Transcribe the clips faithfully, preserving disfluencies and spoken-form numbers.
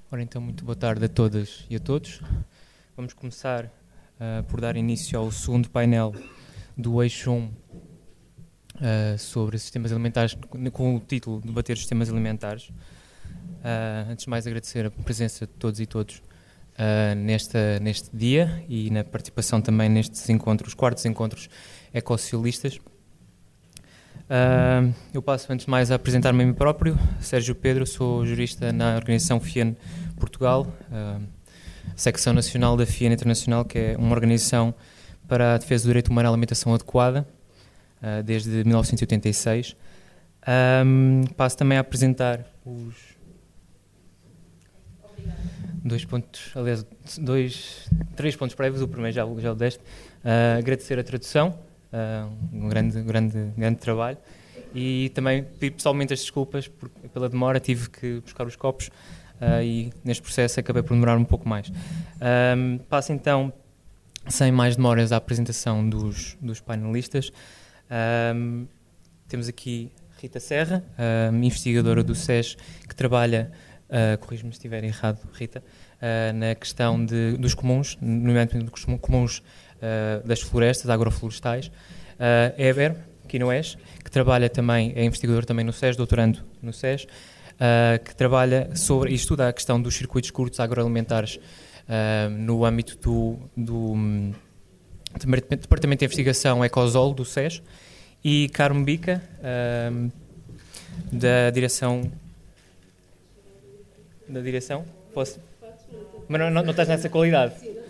Ora então, muito boa tarde a todas e a todos. Vamos começar uh, por dar início ao segundo painel do eixo um uh, sobre sistemas alimentares, com o título Debater Sistemas Alimentares. Uh, antes de mais, agradecer a presença de todos e todos uh, nesta, neste dia e na participação também nestes encontros, quartos encontros ecossocialistas. Uh, eu passo antes de mais a apresentar-me a mim próprio. Sérgio Pedro, sou jurista na organização F I E N Portugal, uh, secção nacional da F I E N Internacional, que é uma organização para a defesa do direito humano à alimentação adequada, uh, desde mil novecentos e oitenta e seis. Um, passo também a apresentar os Obrigada. dois pontos, aliás, dois, três pontos prévios. O primeiro já, já o deste. Uh, agradecer a tradução. Uh, um grande, grande, grande trabalho, e também pedir pessoalmente as desculpas por, pela demora. Tive que buscar os copos uh, e neste processo acabei por demorar um pouco mais. Um, passo então, sem mais demoras, à apresentação dos, dos painelistas. Um, temos aqui Rita Serra, uh, investigadora do S E S, que trabalha, uh, corrijo-me se estiver errado, Rita, uh, na questão de, dos comuns, nomeadamente dos comuns Uh, das florestas agroflorestais. uh, Eber Quinoés, que trabalha também, é investigador também no S E S, doutorando no S E S, uh, que trabalha sobre e estuda a questão dos circuitos curtos agroalimentares uh, no âmbito do, do um, Departamento de Investigação Ecosol do S E S, e Carmo Bica, uh, da direção da direção posso? Mas não, não, não estás nessa qualidade?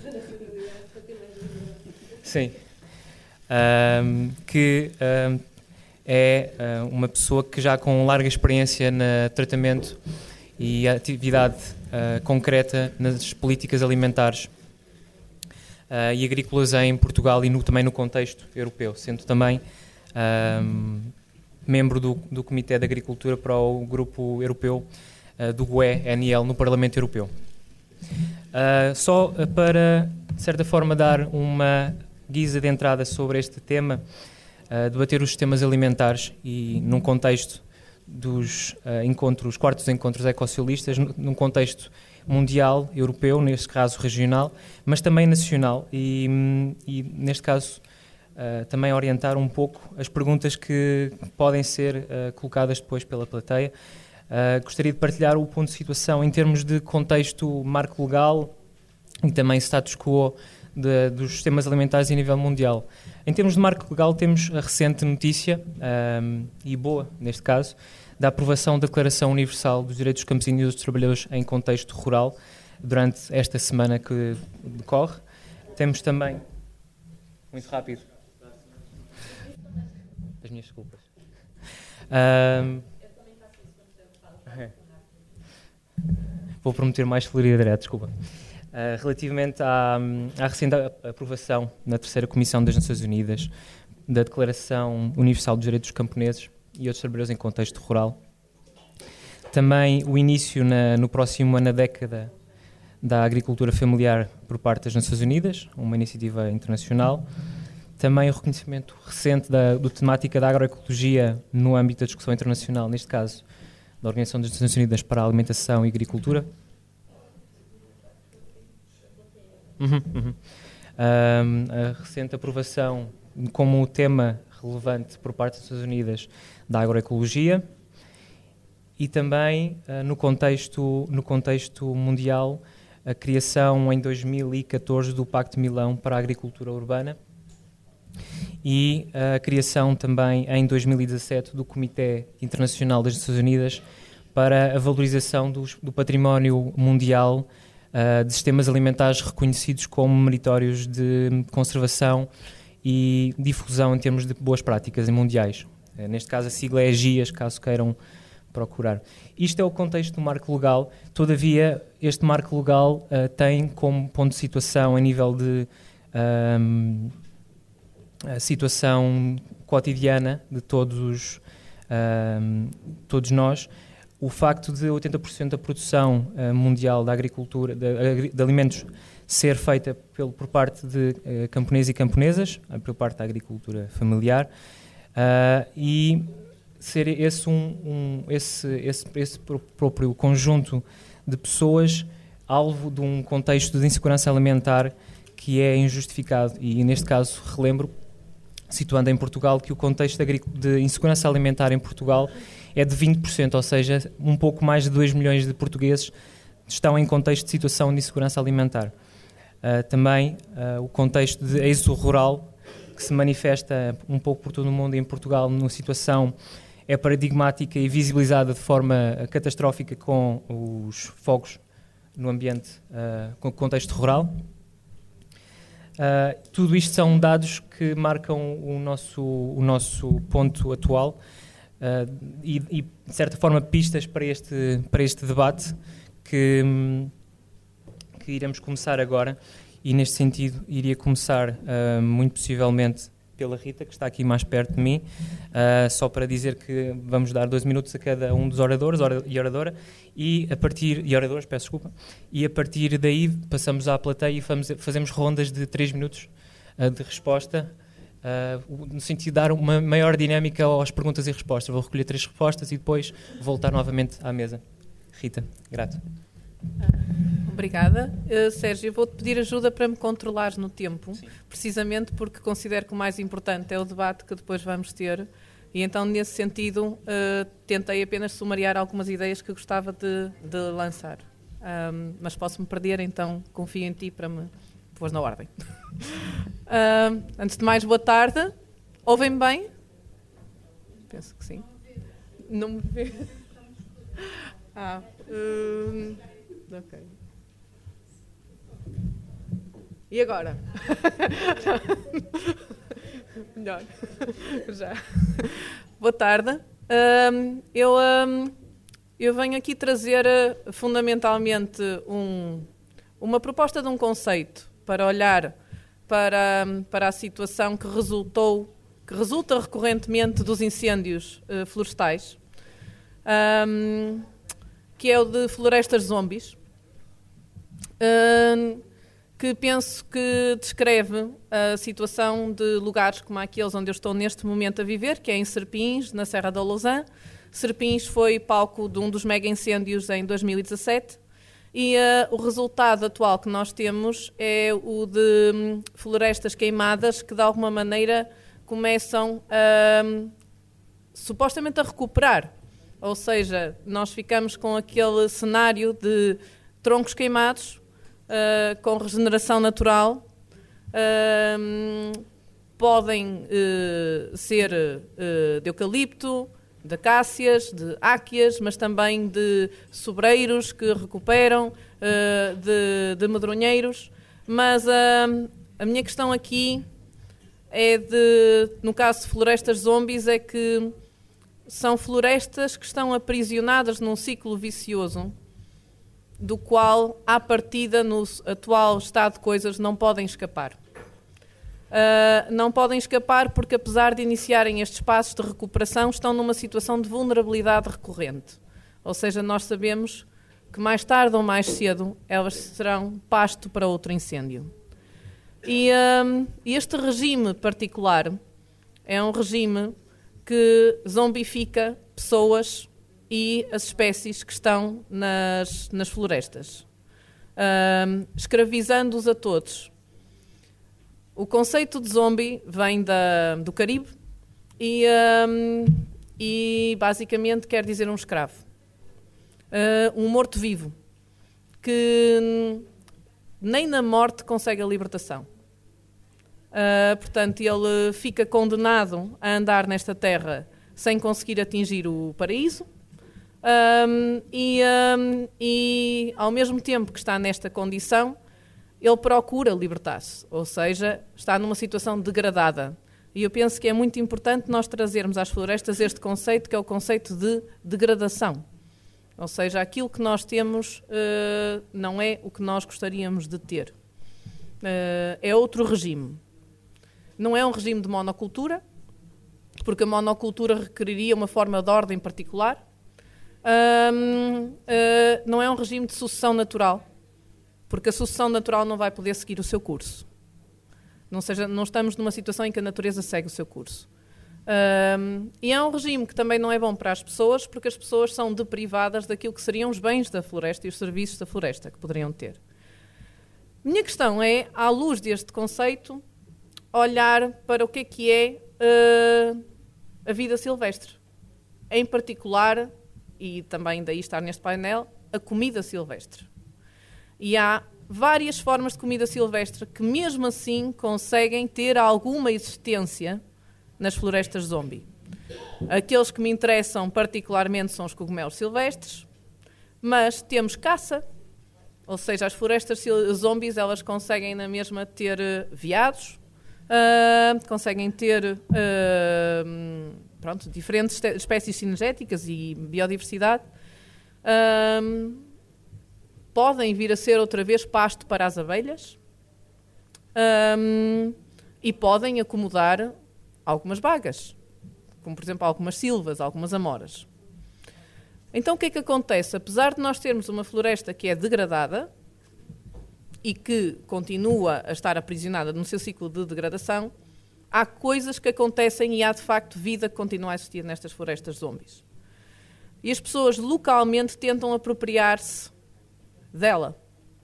Sim, um, que um, é uh, uma pessoa que já com larga experiência no tratamento e atividade uh, concreta nas políticas alimentares uh, e agrícolas em Portugal e no, também no contexto europeu, sendo também um, membro do, do Comitê de Agricultura para o Grupo Europeu uh, do G U E N L no Parlamento Europeu. Uh, só uh, para, de certa forma, dar uma guisa de entrada sobre este tema, uh, debater os sistemas alimentares e num contexto dos uh, encontros, quartos encontros ecossocialistas, num contexto mundial, europeu, neste caso regional, mas também nacional, e, e neste caso uh, também orientar um pouco as perguntas que podem ser uh, colocadas depois pela plateia. Uh, gostaria de partilhar o ponto de situação em termos de contexto, marco legal e também status quo De, dos sistemas alimentares a nível mundial. Em termos de marco legal, temos a recente notícia, um, e boa neste caso, da aprovação da Declaração Universal dos Direitos dos Campesinos e dos Trabalhadores em contexto rural, durante esta semana que decorre. Temos também... Muito rápido. As minhas desculpas. Um, Vou prometer mais celeridade, desculpa. Uh, relativamente à, à recente aprovação na terceira Comissão das Nações Unidas da Declaração Universal dos Direitos dos Camponeses e outros trabalhadores em contexto rural. Também o início na, no próximo ano, na década, da agricultura familiar por parte das Nações Unidas, uma iniciativa internacional. Também o reconhecimento recente da do temática da agroecologia no âmbito da discussão internacional, neste caso da Organização das Nações Unidas para a Alimentação e Agricultura. Uhum, uhum. Um, a recente aprovação como tema relevante por parte das Nações Unidas da agroecologia, e também uh, no, contexto, no contexto mundial, a criação em dois mil e catorze do Pacto de Milão para a Agricultura Urbana, e a criação também em dois mil e dezassete do Comitê Internacional das Nações Unidas para a valorização dos, do património mundial Uh, de sistemas alimentares reconhecidos como meritórios de conservação e difusão em termos de boas práticas mundiais. Uh, neste caso a sigla é GIAS, caso queiram procurar. Isto é o contexto do marco legal. Todavia, este marco legal uh, tem como ponto de situação a nível de um, a situação cotidiana de todos, um, todos nós, o facto de oitenta por cento da produção uh, mundial da agricultura, de, de alimentos, ser feita pelo, por parte de uh, camponeses e camponesas, uh, por parte da agricultura familiar, uh, e ser esse, um, um, esse, esse, esse próprio conjunto de pessoas alvo de um contexto de insegurança alimentar que é injustificado. E, neste caso, relembro, situando em Portugal, que o contexto de, de insegurança alimentar em Portugal é de vinte por cento, ou seja, um pouco mais de dois milhões de portugueses estão em contexto de situação de insegurança alimentar. Uh, também uh, o contexto de êxodo rural, que se manifesta um pouco por todo o mundo, e em Portugal, numa situação é paradigmática e visibilizada de forma catastrófica com os fogos no ambiente, uh, com o contexto rural. Uh, tudo isto são dados que marcam o nosso, o nosso ponto atual uh, e, e, de certa forma, pistas para este, para este debate que, que iremos começar agora. E, neste sentido, iria começar, uh, muito possivelmente, pela Rita, que está aqui mais perto de mim, uh, só para dizer que vamos dar dois minutos a cada um dos oradores e oradora, e a partir, e oradores, peço desculpa, e a partir daí passamos à plateia e fazemos, fazemos rondas de três minutos uh, de resposta, uh, no sentido de dar uma maior dinâmica às perguntas e respostas. Vou recolher três respostas e depois voltar novamente à mesa. Rita, grato. Obrigada. Uh, Sérgio, eu vou-te pedir ajuda para me controlares no tempo. Sim. Precisamente porque considero que o mais importante é o debate que depois vamos ter, e então, nesse sentido, uh, tentei apenas sumariar algumas ideias que gostava de, de lançar. Um, mas posso-me perder, então confio em ti para me pôr na ordem. uh, antes de mais, boa tarde. Ouvem-me bem? Penso que sim. Não me vê. Ah, uh, ok. E agora? Melhor. Já. Boa tarde. Um, eu, um, eu venho aqui trazer uh, fundamentalmente um, uma proposta de um conceito para olhar para, um, para a situação que resultou, que resulta recorrentemente dos incêndios uh, florestais, um, que é o de florestas zombies. Um, que penso que descreve a situação de lugares como aqueles onde eu estou neste momento a viver, que é em Serpins, na Serra da Lousã. Serpins foi palco de um dos mega incêndios em dois mil e dezassete e uh, o resultado atual que nós temos é o de um, florestas queimadas que de alguma maneira começam uh, supostamente a recuperar. Ou seja, nós ficamos com aquele cenário de troncos queimados, Uh, com regeneração natural, uh, podem uh, ser uh, de eucalipto, de acácias, de áquias, mas também de sobreiros que recuperam, uh, de, de medronheiros. Mas uh, a minha questão aqui é de, no caso de florestas zombies, é que são florestas que estão aprisionadas num ciclo vicioso, do qual, à partida, no atual estado de coisas, não podem escapar. Uh, não podem escapar porque, apesar de iniciarem estes passos de recuperação, estão numa situação de vulnerabilidade recorrente. Ou seja, nós sabemos que mais tarde ou mais cedo elas serão pasto para outro incêndio. E uh, este regime particular é um regime que zombifica pessoas e as espécies que estão nas, nas florestas, um, escravizando-os a todos. O conceito de zombie vem da, do Caribe e, um, e basicamente quer dizer um escravo, uh, um morto-vivo, que nem na morte consegue a libertação. Uh, portanto, ele fica condenado a andar nesta terra sem conseguir atingir o paraíso. Um, e, um, e, ao mesmo tempo que está nesta condição, ele procura libertar-se, ou seja, está numa situação degradada. E eu penso que é muito importante nós trazermos às florestas este conceito, que é o conceito de degradação. Ou seja, aquilo que nós temos uh, não é o que nós gostaríamos de ter. Uh, é outro regime. Não é um regime de monocultura, porque a monocultura requeriria uma forma de ordem particular. Um, uh, não é um regime de sucessão natural, porque a sucessão natural não vai poder seguir o seu curso. Não, seja, não estamos numa situação em que a natureza segue o seu curso. Um, e é um regime que também não é bom para as pessoas, porque as pessoas são deprivadas daquilo que seriam os bens da floresta e os serviços da floresta que poderiam ter. Minha questão é, à luz deste conceito, olhar para o que é que é uh, a vida silvestre. Em particular, e também daí estar neste painel, a comida silvestre. E há várias formas de comida silvestre que mesmo assim conseguem ter alguma existência nas florestas zombie. Aqueles que me interessam particularmente são os cogumelos silvestres, mas temos caça, ou seja, as florestas zombies elas conseguem na mesma ter uh, veados, uh, conseguem ter uh, pronto, diferentes espécies cinegéticas e biodiversidade, uh, podem vir a ser outra vez pasto para as abelhas uh, e podem acomodar algumas bagas, como por exemplo algumas silvas, algumas amoras. Então o que é que acontece? Apesar de nós termos uma floresta que é degradada e que continua a estar aprisionada no seu ciclo de degradação, há coisas que acontecem e há de facto vida que continua a existir nestas florestas zombies. E as pessoas localmente tentam apropriar-se dela.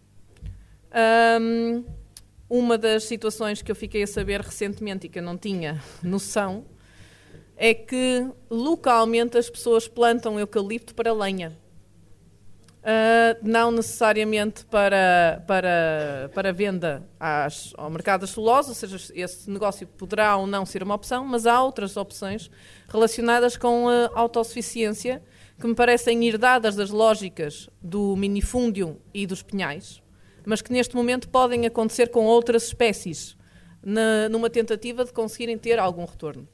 Um, Uma das situações que eu fiquei a saber recentemente e que eu não tinha noção é que localmente as pessoas plantam eucalipto para lenha. Uh, não necessariamente para, para, para venda às, ao mercado das celulose, ou seja, esse negócio poderá ou não ser uma opção, mas há outras opções relacionadas com a autossuficiência que me parecem herdadas das lógicas do minifúndio e dos pinhais, mas que neste momento podem acontecer com outras espécies, na, numa tentativa de conseguirem ter algum retorno.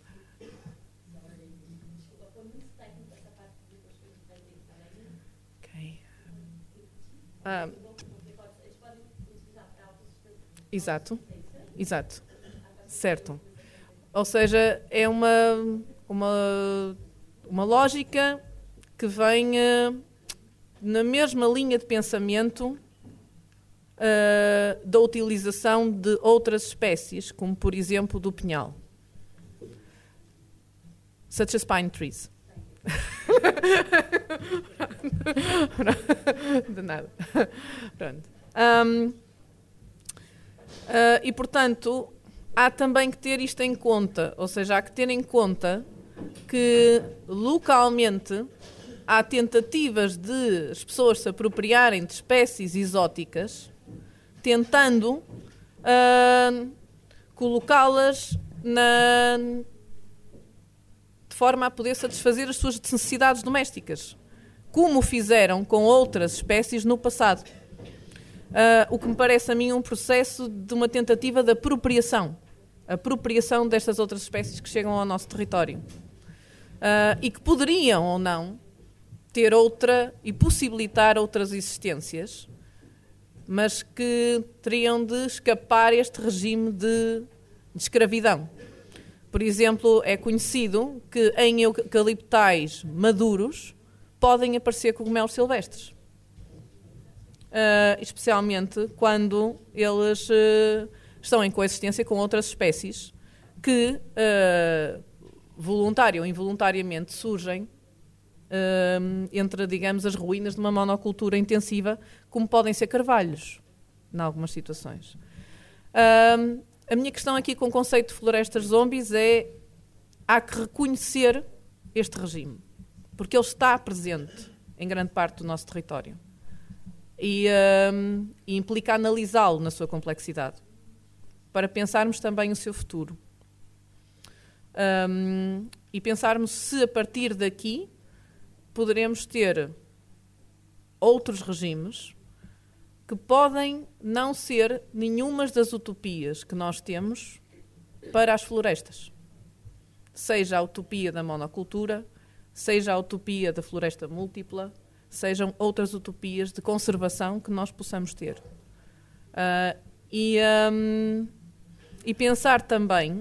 Okay. Ah, exato, exato, certo. Ou seja, é uma, uma, uma lógica que vem uh, na mesma linha de pensamento Uh, da utilização de outras espécies, como por exemplo do pinhal. Such as pine trees. De nada. Pronto. Um, uh, e portanto, há também que ter isto em conta, ou seja, há que ter em conta que localmente há tentativas de as pessoas se apropriarem de espécies exóticas, tentando uh, colocá-las na, de forma a poder satisfazer as suas necessidades domésticas, como fizeram com outras espécies no passado. Uh, o que me parece a mim um processo de uma tentativa de apropriação, apropriação destas outras espécies que chegam ao nosso território. Uh, e que poderiam ou não ter outra e possibilitar outras existências, mas que teriam de escapar este regime de, de escravidão. Por exemplo, é conhecido que em eucaliptais maduros podem aparecer cogumelos silvestres, uh, especialmente quando eles uh, estão em coexistência com outras espécies que, uh, voluntário ou involuntariamente, surgem Uh, entre, digamos, as ruínas de uma monocultura intensiva, como podem ser carvalhos, em algumas situações. Uh, a minha questão aqui com o conceito de florestas zombies é: há que reconhecer este regime, porque ele está presente em grande parte do nosso território e, uh, e implica analisá-lo na sua complexidade, para pensarmos também o seu futuro. Um, e pensarmos se a partir daqui poderemos ter outros regimes que podem não ser nenhumas das utopias que nós temos para as florestas. Seja a utopia da monocultura, seja a utopia da floresta múltipla, sejam outras utopias de conservação que nós possamos ter. Uh, e, um, e pensar também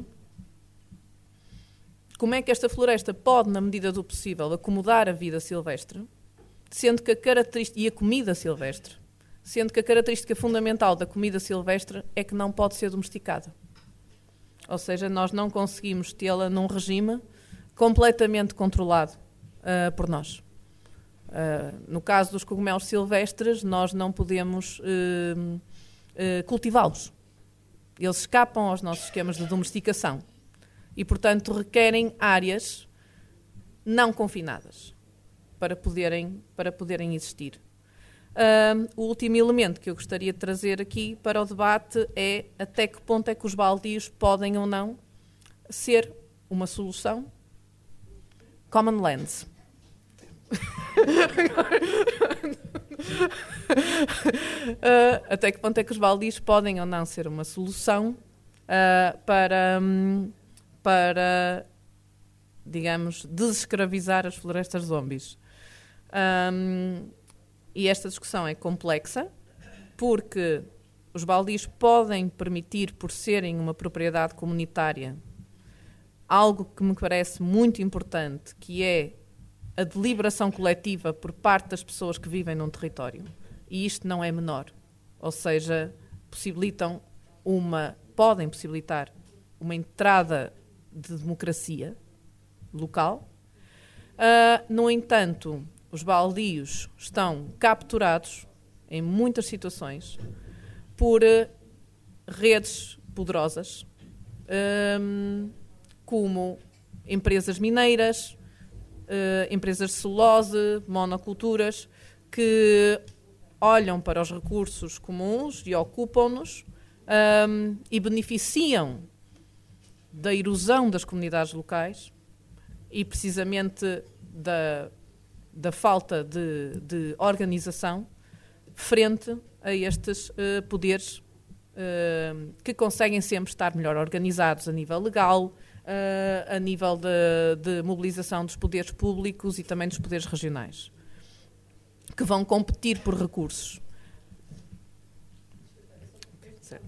como é que esta floresta pode, na medida do possível, acomodar a vida silvestre, sendo que a característica, e a comida silvestre, sendo que a característica fundamental da comida silvestre é que não pode ser domesticada. Ou seja, nós não conseguimos tê-la num regime completamente controlado uh, por nós. Uh, no caso dos cogumelos silvestres, nós não podemos uh, uh, cultivá-los. Eles escapam aos nossos esquemas de domesticação e, portanto, requerem áreas não confinadas para poderem, para poderem existir. Uh, o último elemento que eu gostaria de trazer aqui para o debate é até que ponto é que os baldios podem ou não ser uma solução common lands. uh, até que ponto é que os baldios podem ou não ser uma solução uh, para, um, para, digamos, desescravizar as florestas zombies. Um, e esta discussão é complexa porque os baldios podem permitir, por serem uma propriedade comunitária, algo que me parece muito importante, que é a deliberação coletiva por parte das pessoas que vivem num território. E isto não é menor. Ou seja, possibilitam uma, podem possibilitar uma entrada de democracia local. Uh, no entanto, os baldios estão capturados, em muitas situações, por uh, redes poderosas, um, como empresas mineiras, Uh, empresas de celulose, monoculturas, que olham para os recursos comuns e ocupam-nos um, e beneficiam da erosão das comunidades locais e precisamente da, da falta de, de organização frente a estes uh, poderes uh, que conseguem sempre estar melhor organizados a nível legal, Uh, a nível de, de mobilização dos poderes públicos e também dos poderes regionais, que vão competir por recursos. Certo.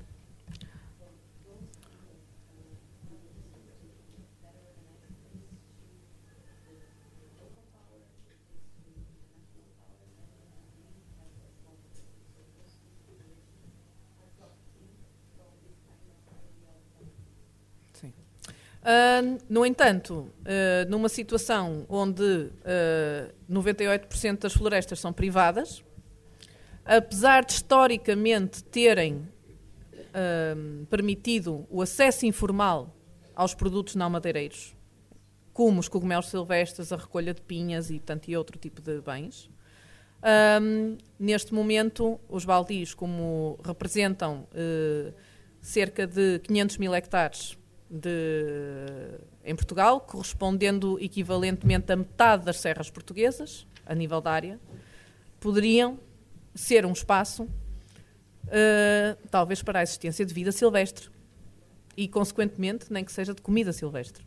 Uh, no entanto, uh, numa situação onde uh, noventa e oito por cento das florestas são privadas, apesar de historicamente terem uh, permitido o acesso informal aos produtos não madeireiros, como os cogumelos silvestres, a recolha de pinhas e tanto e outro tipo de bens, uh, neste momento os baldios, como representam uh, cerca de quinhentos mil hectares De, em Portugal, correspondendo equivalentemente a metade das serras portuguesas, a nível da área, poderiam ser um espaço, uh, talvez para a existência de vida silvestre e, consequentemente, nem que seja de comida silvestre.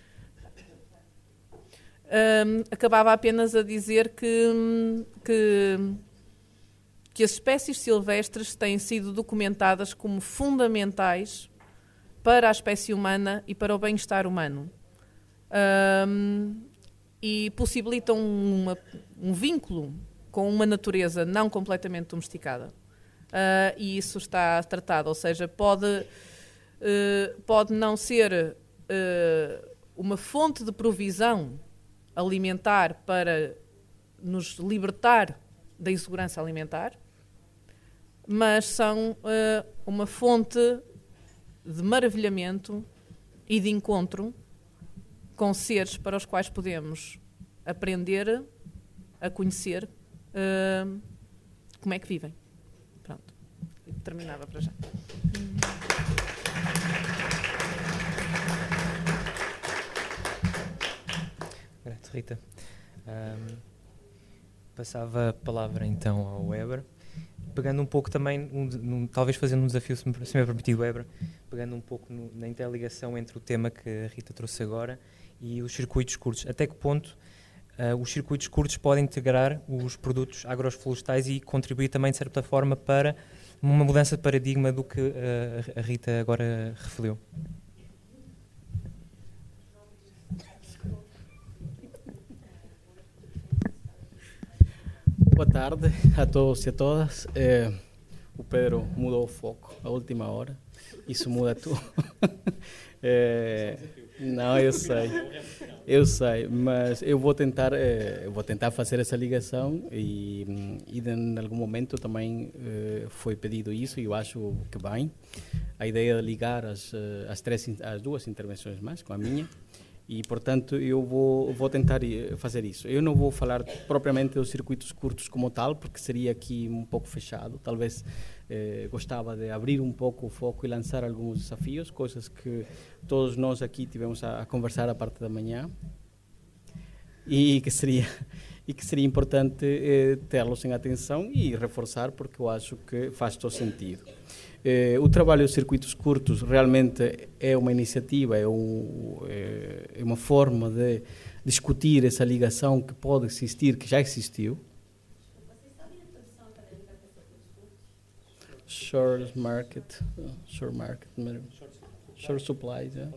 Um, acabava apenas a dizer que, que, que as espécies silvestres têm sido documentadas como fundamentais para a espécie humana e para o bem-estar humano. Um, e possibilitam uma, um vínculo com uma natureza não completamente domesticada. Uh, e isso está tratado, ou seja, pode, uh, pode não ser uh, uma fonte de provisão alimentar para nos libertar da insegurança alimentar, mas são uh, uma fonte de maravilhamento e de encontro com seres para os quais podemos aprender a conhecer uh, como é que vivem. Pronto. E terminava para já. Graças, Rita. Um, passava a palavra então ao Weber. Pegando um pouco também, um, um, talvez fazendo um desafio, se me, se me é permitido, Weber, pegando um pouco no, na interligação entre o tema que a Rita trouxe agora e os circuitos curtos. Até que ponto uh, os circuitos curtos podem integrar os produtos agroflorestais e contribuir também, de certa forma, para uma mudança de paradigma do que uh, a Rita agora referiu? Boa tarde a todos e a todas. Eh, o Pedro mudou o foco à última hora. Isso muda tudo. é, não, eu sei. Eu sei, mas eu vou tentar, eh, eu vou tentar fazer essa ligação e, e em algum momento também eh, foi pedido isso e eu acho que bem. A ideia de ligar as, as, três, as duas intervenções mais com a minha e, portanto, eu vou, vou tentar fazer isso. Eu não vou falar propriamente dos circuitos curtos como tal, porque seria aqui um pouco fechado. Talvez eh, gostava de abrir um pouco o foco e lançar alguns desafios, coisas que todos nós aqui tivemos a, a conversar a parte da manhã e que seria, e que seria importante eh, tê-los em atenção e reforçar, porque eu acho que faz todo sentido. Eh, o trabalho dos circuitos curtos realmente é uma iniciativa, é, um, é uma forma de discutir essa ligação que pode existir, que já existiu. Vocês sabem a tradução acadêmica para circuitos curtos? Short market, short market, short supplies, é.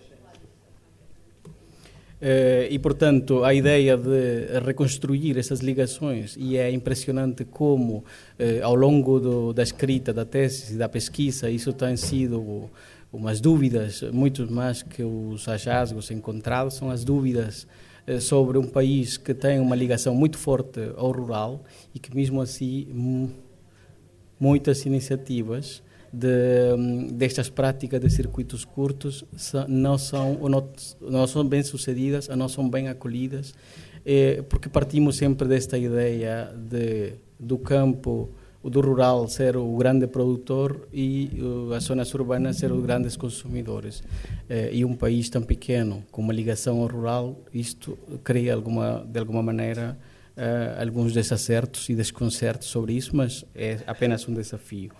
Uh, e, portanto, a ideia de reconstruir essas ligações, e é impressionante como, uh, ao longo do, da escrita da tese e da pesquisa, isso tem sido umas dúvidas, muito mais que os hallazgos encontrados, são as dúvidas uh, sobre um país que tem uma ligação muito forte ao rural e que, mesmo assim, m- muitas iniciativas De, destas práticas de circuitos curtos não são, não, não são bem sucedidas, não são bem acolhidas, eh, porque partimos sempre desta ideia de, do campo, do rural ser o grande produtor e uh, as zonas urbanas ser os grandes consumidores. Eh, e um país tão pequeno, com uma ligação ao rural, isto cria alguma, de alguma maneira uh, alguns desacertos e desconcertos sobre isso, mas é apenas um desafio.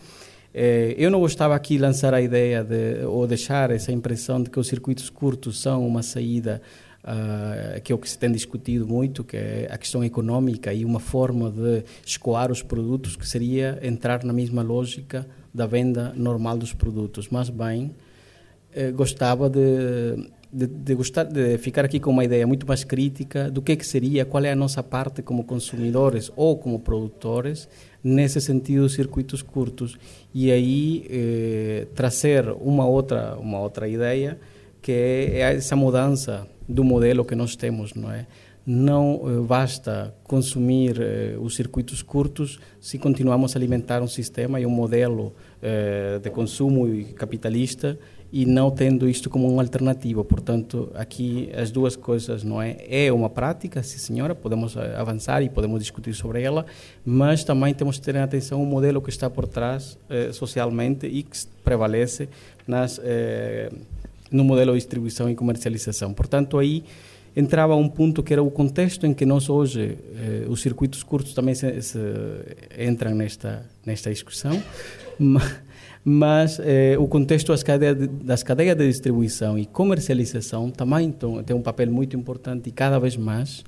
Eu não gostava aqui de lançar a ideia de, ou deixar essa impressão de que os circuitos curtos são uma saída uh, que é o que se tem discutido muito, que é a questão económica e uma forma de escoar os produtos que seria entrar na mesma lógica da venda normal dos produtos. Mas bem, eh, gostava de, de, de, gostar, de ficar aqui com uma ideia muito mais crítica do que, que seria, qual é a nossa parte como consumidores ou como produtores nesse sentido dos circuitos curtos e aí eh, trazer uma outra uma outra ideia que é essa mudança do modelo que nós temos, não é? Não eh, basta consumir eh, os circuitos curtos se continuamos a alimentar um sistema e um modelo eh, de consumo capitalista e não tendo isto como uma alternativa. Portanto, aqui as duas coisas, não é? É uma prática, sim senhora, podemos avançar e podemos discutir sobre ela, mas também temos que ter em atenção o modelo que está por trás eh, socialmente e que prevalece nas, eh, no modelo de distribuição e comercialização. Portanto, aí entrava um ponto que era o contexto em que nós hoje, eh, os circuitos curtos também se, se entram nesta, nesta discussão, mas mas eh, o contexto das cadeias, de, das cadeias de distribuição e comercialização também então, tem um papel muito importante e cada vez mais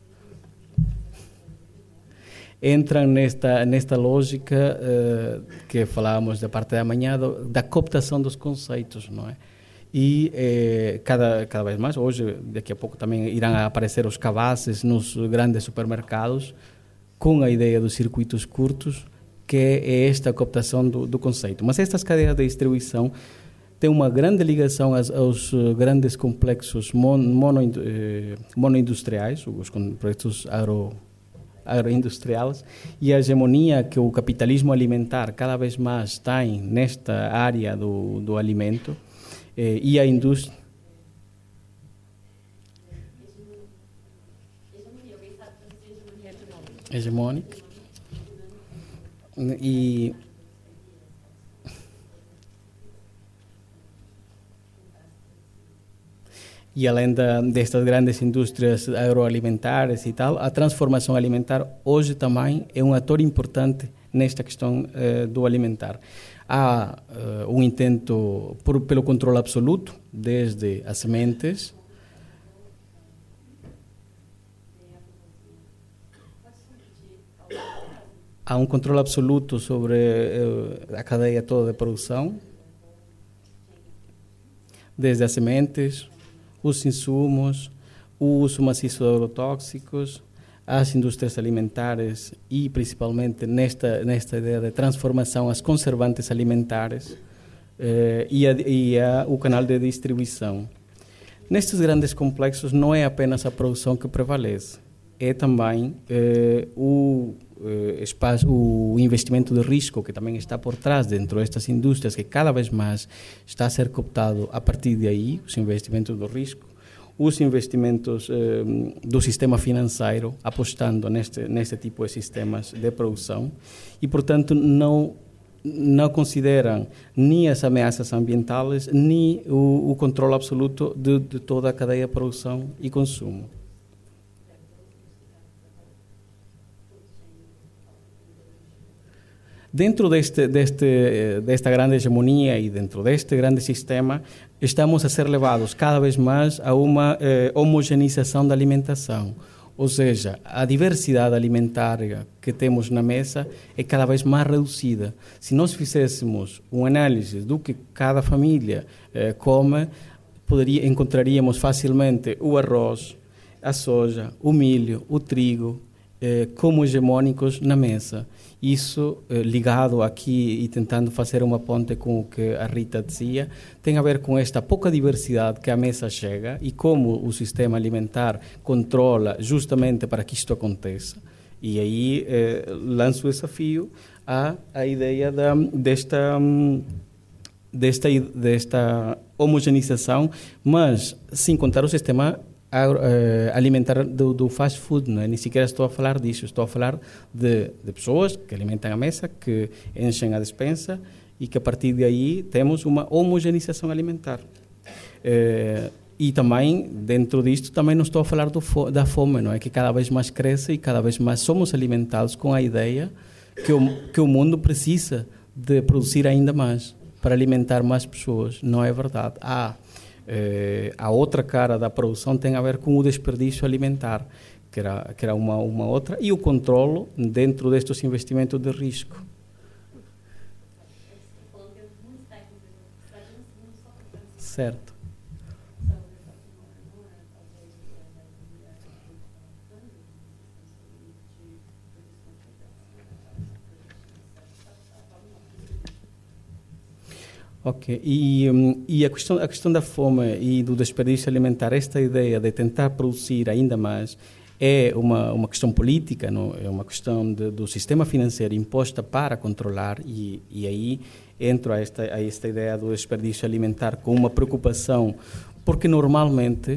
entram nesta, nesta lógica eh, que falávamos da parte da manhã, do, da cooptação dos conceitos, não é? E eh, cada, cada vez mais, hoje, daqui a pouco também irão aparecer os cabazes nos grandes supermercados com a ideia dos circuitos curtos, que é esta cooptação do, do conceito. Mas estas cadeias de distribuição têm uma grande ligação aos, aos grandes complexos mon, mono, eh, monoindustriais, os complexos agro, agroindustriais, e a hegemonia que o capitalismo alimentar cada vez mais tem nesta área do, do alimento, eh, e a indústria... Hegemônica. E, e além da, destas grandes indústrias agroalimentares e tal, a transformação alimentar hoje também é um ator importante nesta questão eh, do alimentar. Há eh, um intento por, pelo controle absoluto, desde as sementes. Há um controle absoluto sobre uh, a cadeia toda de produção, desde as sementes, os insumos, o uso maciço de agrotóxicos, às indústrias alimentares e principalmente nesta, nesta ideia de transformação às conservantes alimentares eh, e, a, e a, o canal de distribuição. Nestes grandes complexos não é apenas a produção que prevalece, é também eh, o, eh, espaço, o investimento de risco que também está por trás dentro destas indústrias, que cada vez mais está a ser cooptado a partir de aí, os investimentos do risco, os investimentos eh, do sistema financeiro, apostando neste, neste tipo de sistemas de produção e, portanto, não, não consideram nem as ameaças ambientais, nem o, o controle absoluto de, de toda a cadeia de produção e consumo. Dentro deste, deste, desta grande hegemonia e dentro deste grande sistema, estamos a ser levados cada vez mais a uma eh, homogeneização da alimentação. Ou seja, a diversidade alimentar que temos na mesa é cada vez mais reduzida. Se nós fizéssemos uma análise do que cada família eh, come, poderia, encontraríamos facilmente o arroz, a soja, o milho, o trigo, eh, como hegemônicos na mesa. Isso, eh, ligado aqui e tentando fazer uma ponte com o que a Rita dizia, tem a ver com esta pouca diversidade que a mesa chega e como o sistema alimentar controla justamente para que isto aconteça. E aí eh, lanço o desafio à, à ideia da, desta, desta, desta homogeneização, mas sem contar o sistema alimentar do, do fast food, não é? Nem sequer estou a falar disso, estou a falar de, de pessoas que alimentam a mesa, que enchem a despensa e que a partir de aí temos uma homogeneização alimentar. É, e também, dentro disto, também não estou a falar do fo, da fome, não é? Que cada vez mais cresce e cada vez mais somos alimentados com a ideia que o, que o mundo precisa de produzir ainda mais para alimentar mais pessoas. Não é verdade. Há Eh, a outra cara da produção tem a ver com o desperdício alimentar, que era, que era uma, uma outra, e o controlo dentro destes investimentos de risco. Certo. Ok, e, e a, questão, a questão da fome e do desperdício alimentar, esta ideia de tentar produzir ainda mais, é uma, uma questão política, não? É uma questão de, do sistema financeiro imposta para controlar, e, e aí entra a esta, a esta ideia do desperdício alimentar com uma preocupação, porque normalmente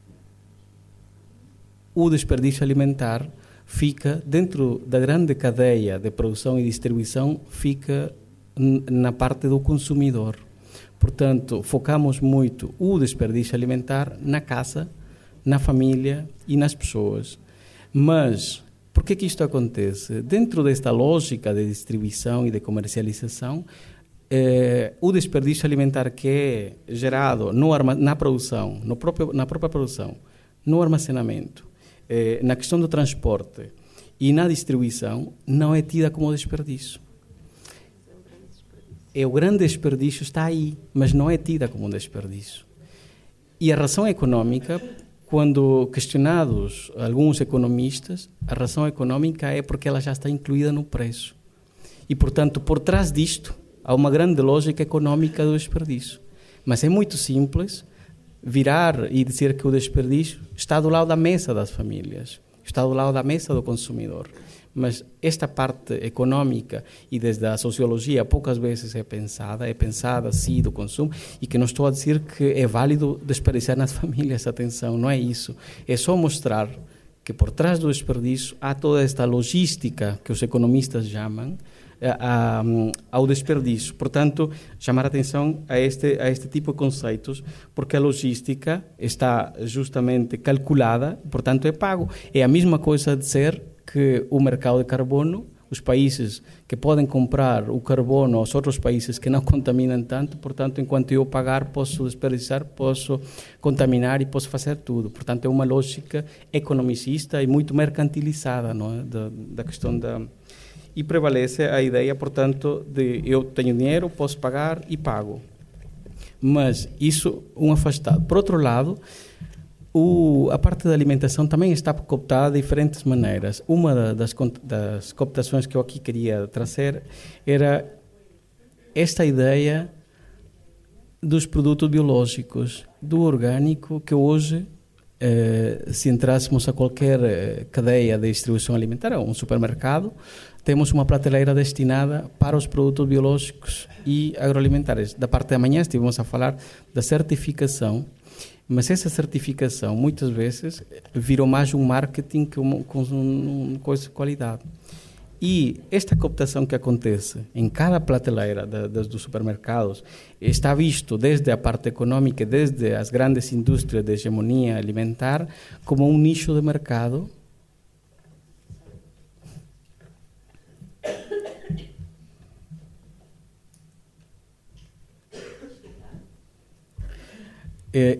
o desperdício alimentar fica dentro da grande cadeia de produção e distribuição, fica na parte do consumidor. Portanto, focamos muito o desperdício alimentar na casa, na família e nas pessoas. Mas, por que que isto acontece? Dentro desta lógica de distribuição e de comercialização, eh, o desperdício alimentar que é gerado no arma, na produção, no próprio, na própria produção, no armazenamento, eh, na questão do transporte e na distribuição, não é tida como desperdício. É o grande desperdício está aí, mas não é tida como um desperdício. E a razão econômica, quando questionados alguns economistas, a razão econômica é porque ela já está incluída no preço. E, portanto, por trás disto, há uma grande lógica econômica do desperdício. Mas é muito simples virar e dizer que o desperdício está do lado da mesa das famílias, está do lado da mesa do consumidor. Mas esta parte econômica e desde a sociologia poucas vezes é pensada, é pensada sim do consumo, e que não estou a dizer que é válido desperdiciar nas famílias, atenção, não é isso. É só mostrar que por trás do desperdício há toda esta logística que os economistas chamam a, a, ao desperdício. Portanto, chamar a atenção a este, a este tipo de conceitos, porque a logística está justamente calculada, portanto é pago. É a mesma coisa de ser que o mercado de carbono, os países que podem comprar o carbono aos outros países que não contaminam tanto, portanto, enquanto eu pagar, posso desperdiçar, posso contaminar e posso fazer tudo. Portanto, é uma lógica economicista e muito mercantilizada, não é? da, da questão da... E prevalece a ideia, portanto, de eu tenho dinheiro, posso pagar e pago. Mas isso, um afastado. Por outro lado, o, a parte da alimentação também está cooptada de diferentes maneiras. Uma das, das cooptações que eu aqui queria trazer era esta ideia dos produtos biológicos, do orgânico, que hoje, eh, se entrássemos a qualquer eh, cadeia de distribuição alimentar, a um supermercado, temos uma prateleira destinada para os produtos biológicos e agroalimentares. Da parte da manhã estivemos a falar da certificação, mas essa certificação muitas vezes virou mais um marketing que uma, com uma coisa de qualidade. E esta cooptação que acontece em cada prateleira da, das, dos supermercados está visto desde a parte econômica, desde as grandes indústrias de hegemonia alimentar, como um nicho de mercado é,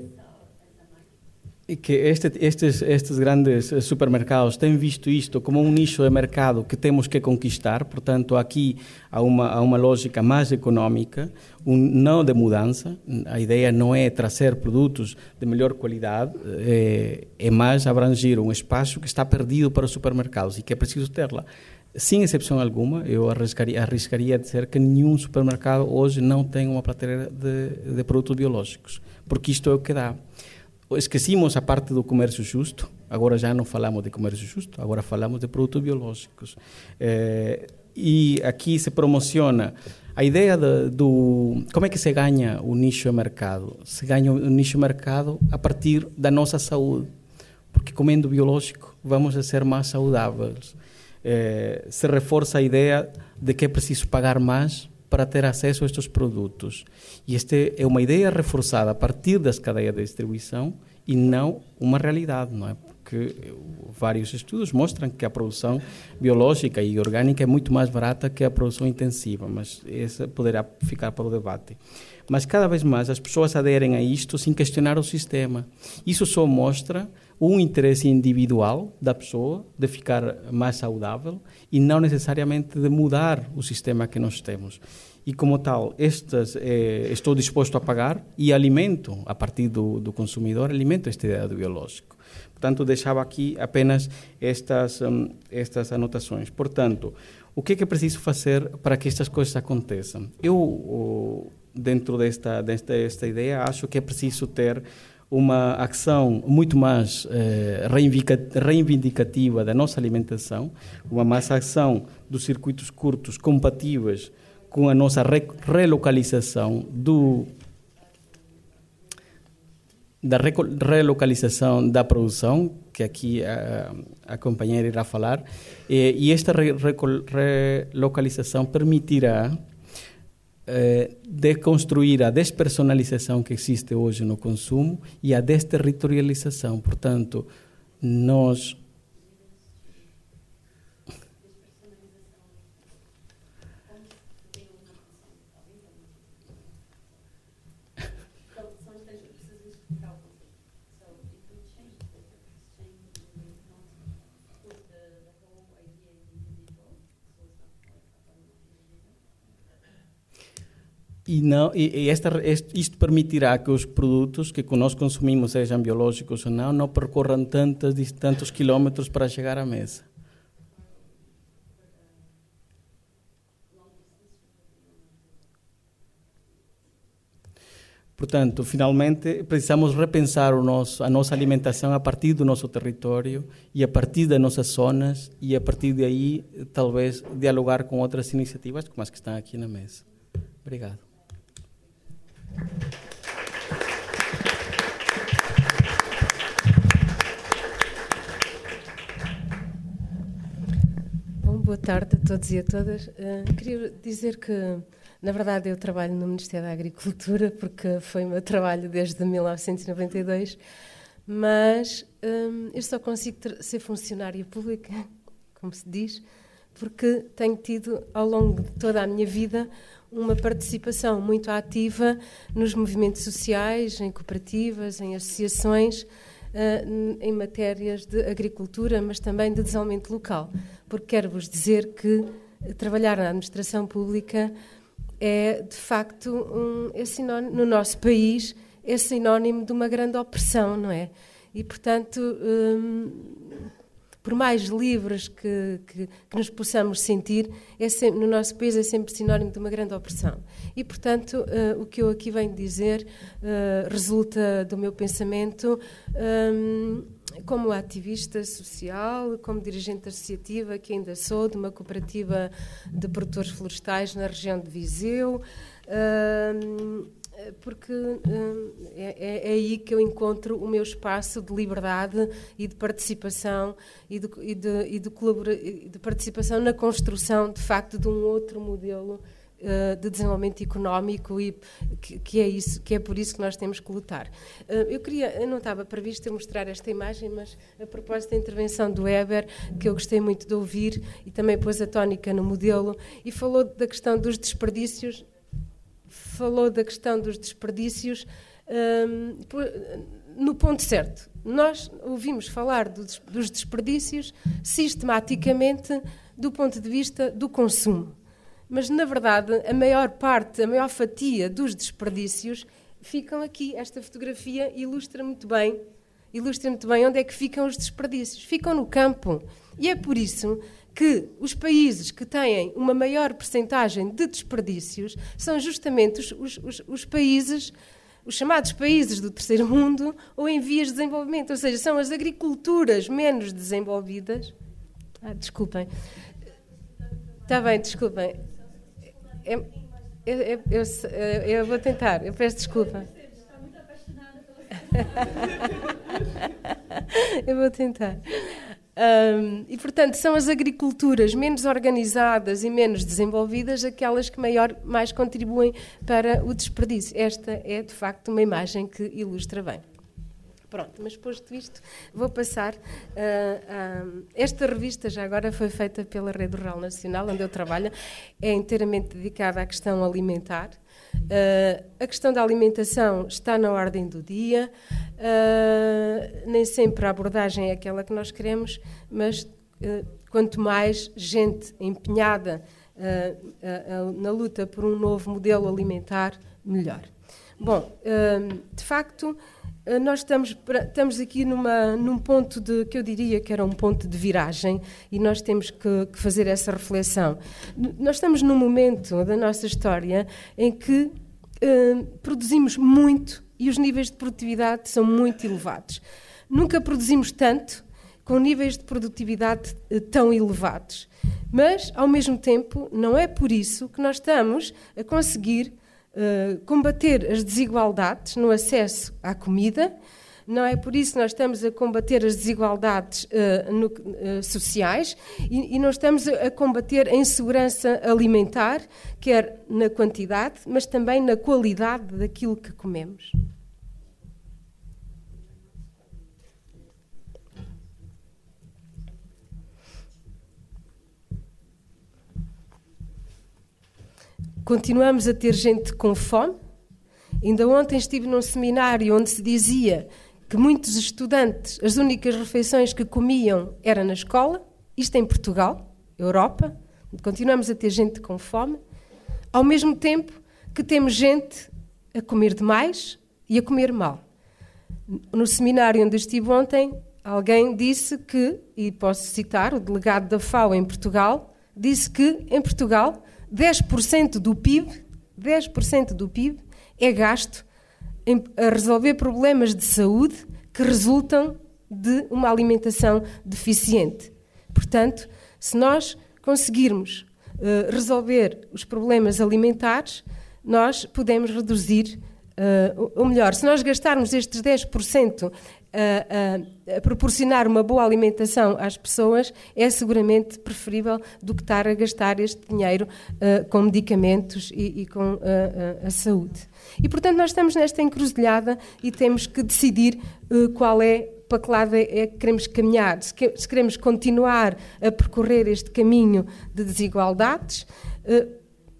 que este, estes, estes grandes supermercados têm visto isto como um nicho de mercado que temos que conquistar. Portanto, aqui há uma, há uma lógica mais econômica, um, não de mudança. A ideia não é trazer produtos de melhor qualidade, é, é mais abranger um espaço que está perdido para os supermercados e que é preciso ter-la. Sem exceção alguma, eu arriscaria, arriscaria a dizer que nenhum supermercado hoje não tem uma prateleira de, de produtos biológicos, porque isto é o que dá. Esquecemos a parte do comércio justo, agora já não falamos de comércio justo, agora falamos de produtos biológicos. É, e aqui se promociona a ideia de, do... Como é que se ganha o nicho de mercado? Se ganha o nicho de mercado a partir da nossa saúde, porque comendo biológico vamos a ser mais saudáveis. É, se reforça a ideia de que é preciso pagar mais para ter acesso a estes produtos. E esta é uma ideia reforçada a partir das cadeias de distribuição e não uma realidade, não é? Porque vários estudos mostram que a produção biológica e orgânica é muito mais barata que a produção intensiva, mas essa poderá ficar para o debate. Mas cada vez mais as pessoas aderem a isto sem questionar o sistema. Isso só mostra um interesse individual da pessoa de ficar mais saudável e não necessariamente de mudar o sistema que nós temos. E como tal, estas, eh, estou disposto a pagar e alimento, a partir do, do consumidor, alimento esta ideia do biológico. Portanto, deixava aqui apenas estas, um, estas anotações. Portanto, o que é que é preciso fazer para que estas coisas aconteçam? Eu, oh, dentro desta, desta, desta ideia, acho que é preciso ter uma ação muito mais eh, reivindicativa da nossa alimentação, uma mais ação dos circuitos curtos compatíveis com a nossa re relocalização do da re relocalização da produção, que aqui a, a companheira irá falar, e, e esta re relocalização permitirá Eh, de construir a despersonalização que existe hoje no consumo e a desterritorialização. Portanto, nós... E, não, e esta, isto permitirá que os produtos que nós consumimos, sejam biológicos ou não, não percorram tantos, tantos quilómetros para chegar à mesa. Portanto, finalmente, precisamos repensar o nosso, a nossa alimentação a partir do nosso território e a partir das nossas zonas e a partir de aí, talvez, dialogar com outras iniciativas como as que estão aqui na mesa. Obrigado. Bom, boa tarde a todos e a todas. Uh, queria dizer que, na verdade, eu trabalho no Ministério da Agricultura, porque foi o meu trabalho desde mil novecentos e noventa e dois, mas um, eu só consigo ter, ser funcionária pública, como se diz, porque tenho tido, ao longo de toda a minha vida, uma participação muito ativa nos movimentos sociais, em cooperativas, em associações, uh, em matérias de agricultura, mas também de desenvolvimento local. Porque quero-vos dizer que trabalhar na administração pública é, de facto, um, é sinónimo, no nosso país, é sinónimo de uma grande opressão, não é? E, portanto, hum, por mais livres que, que, que nos possamos sentir, é sempre, no nosso país é sempre sinónimo de uma grande opressão. E, portanto, uh, o que eu aqui venho dizer uh, resulta do meu pensamento um, como ativista social, como dirigente associativa, que ainda sou, de uma cooperativa de produtores florestais na região de Viseu, um, porque hum, é, é aí que eu encontro o meu espaço de liberdade e de participação e de, e de, e de, colabora, e de participação na construção, de facto, de um outro modelo uh, de desenvolvimento económico e que, que é isso, que é por isso que nós temos que lutar. Uh, eu queria, eu não estava previsto mostrar esta imagem, mas a propósito da intervenção do Weber, que eu gostei muito de ouvir, e também pôs a tónica no modelo, e falou da questão dos desperdícios. Falou da questão dos desperdícios um, no ponto certo. Nós ouvimos falar do, dos desperdícios sistematicamente do ponto de vista do consumo. Mas, na verdade, a maior parte, a maior fatia dos desperdícios ficam aqui. Esta fotografia ilustra muito bem, ilustra muito bem onde é que ficam os desperdícios. Ficam no campo. E é por isso que os países que têm uma maior percentagem de desperdícios são justamente os, os, os, os países, os chamados países do terceiro mundo ou em vias de desenvolvimento, ou seja, são as agriculturas menos desenvolvidas. Ah, desculpem. Está bem, desculpem. É, eu, eu, eu, eu vou tentar, eu peço desculpa. Eu vou tentar. Um, e, portanto, são as agriculturas menos organizadas e menos desenvolvidas aquelas que maior, mais contribuem para o desperdício. Esta é, de facto, uma imagem que ilustra bem. Pronto, mas posto isto, vou passar. Uh, uh, esta revista, já agora, foi feita pela Rede Rural Nacional, onde eu trabalho, é inteiramente dedicada à questão alimentar. Uh, a questão da alimentação está na ordem do dia, uh, nem sempre a abordagem é aquela que nós queremos, mas uh, quanto mais gente empenhada uh, uh, uh, na luta por um novo modelo alimentar, melhor. Bom, uh, de facto, uh, nós estamos, estamos aqui numa, num ponto de, que eu diria que era um ponto de viragem, e nós temos que, que fazer essa reflexão. Nós estamos num momento da nossa história em que uh, produzimos muito e os níveis de produtividade são muito elevados. Nunca produzimos tanto com níveis de produtividade uh, tão elevados. Mas, ao mesmo tempo, não é por isso que nós estamos a conseguir Uh, combater as desigualdades no acesso à comida, não é por isso que nós estamos a combater as desigualdades uh, no, uh, sociais e, e nós estamos a, a combater a insegurança alimentar, quer na quantidade, mas também na qualidade daquilo que comemos. Continuamos a ter gente com fome. Ainda ontem estive num seminário onde se dizia que muitos estudantes, as únicas refeições que comiam era na escola, isto em Portugal, Europa. Continuamos a ter gente com fome, ao mesmo tempo que temos gente a comer demais e a comer mal. No seminário onde estive ontem, alguém disse que, e posso citar, o delegado da F A O em Portugal, disse que em Portugal dez por cento do P I B, dez por cento do P I B é gasto em, a resolver problemas de saúde que resultam de uma alimentação deficiente. Portanto, se nós conseguirmos uh, resolver os problemas alimentares, nós podemos reduzir, uh, ou melhor, se nós gastarmos estes dez por cento A, a, a proporcionar uma boa alimentação às pessoas, é seguramente preferível do que estar a gastar este dinheiro uh, com medicamentos e, e com uh, uh, a saúde. E, portanto, nós estamos nesta encruzilhada e temos que decidir uh, qual é, para que lado é que queremos caminhar, se, que, se queremos continuar a percorrer este caminho de desigualdades uh,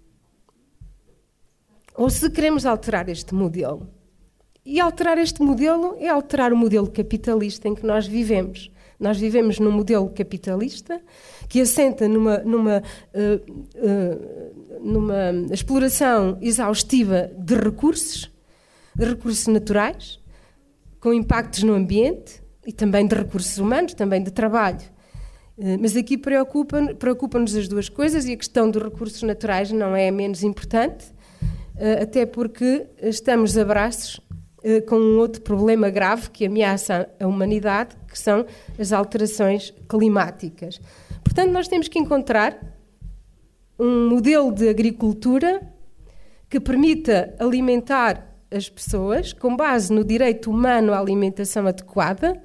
ou se queremos alterar este modelo. E alterar este modelo é alterar o modelo capitalista em que nós vivemos. Nós vivemos num modelo capitalista que assenta numa, numa, uh, uh, numa exploração exaustiva de recursos, de recursos naturais, com impactos no ambiente, e também de recursos humanos, também de trabalho. Mas aqui preocupa, preocupa-nos as duas coisas, e a questão dos recursos naturais não é menos importante, até porque estamos a braços com um outro problema grave que ameaça a humanidade, que são as alterações climáticas. Portanto, nós temos que encontrar um modelo de agricultura que permita alimentar as pessoas com base no direito humano à alimentação adequada,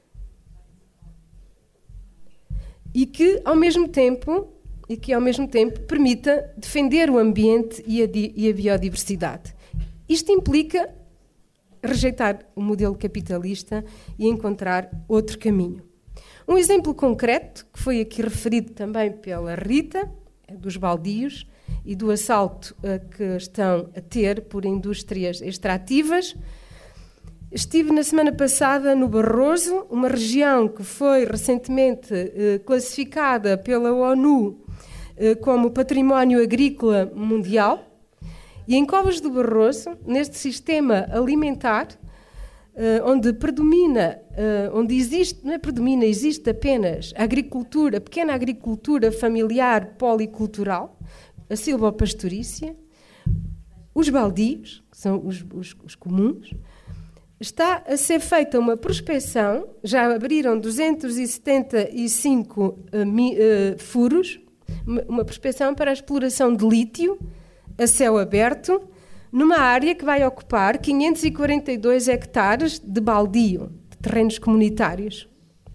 e que, ao mesmo tempo, e que, ao mesmo tempo, permita defender o ambiente e a, e a biodiversidade. Isto implica rejeitar o modelo capitalista e encontrar outro caminho. Um exemplo concreto, que foi aqui referido também pela Rita, é dos baldios e do assalto a que estão a ter por indústrias extrativas. Estive na semana passada no Barroso, uma região que foi recentemente eh, classificada pela ONU eh, como Património Agrícola Mundial, e em Covas do Barroso, neste sistema alimentar, eh, onde predomina, eh, onde existe, não é predomina, existe apenas a agricultura, a pequena agricultura familiar policultural, a silvopastorícia, os baldios, que são os, os, os comuns. Está a ser feita uma prospecção, já abriram duzentos e setenta e cinco uh, mi, uh, furos, uma, uma prospecção para a exploração de lítio a céu aberto, numa área que vai ocupar quinhentos e quarenta e dois hectares de baldio, de terrenos comunitários.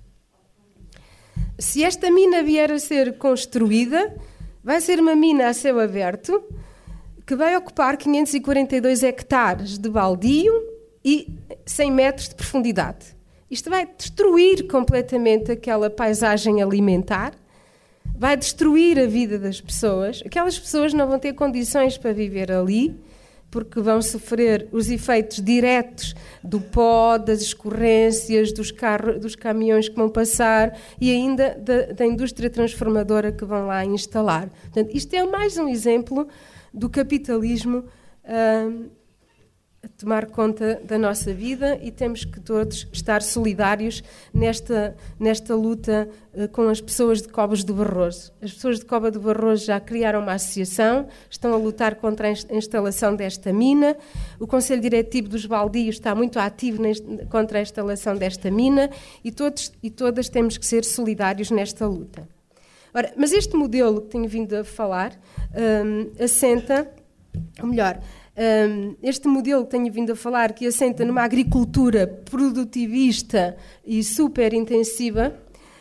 Se esta mina vier a ser construída, vai ser uma mina a céu aberto que vai ocupar quinhentos e quarenta e dois hectares de baldio e cem metros de profundidade. Isto vai destruir completamente aquela paisagem alimentar, vai destruir a vida das pessoas. Aquelas pessoas não vão ter condições para viver ali, porque vão sofrer os efeitos diretos do pó, das escorrências, dos, carros, dos caminhões que vão passar e ainda da, da indústria transformadora que vão lá instalar. Portanto, isto é mais um exemplo do capitalismo hum, a tomar conta da nossa vida, e temos que todos estar solidários nesta, nesta luta uh, com as pessoas de Covas do Barroso. As pessoas de Cova do Barroso já criaram uma associação, estão a lutar contra a instalação desta mina. O Conselho Diretivo dos Baldios está muito ativo neste, contra a instalação desta mina, e todos e todas temos que ser solidários nesta luta. Ora, mas este modelo que tenho vindo a falar um, assenta, ou melhor, Um, este modelo que tenho vindo a falar, que assenta numa agricultura produtivista e super intensiva,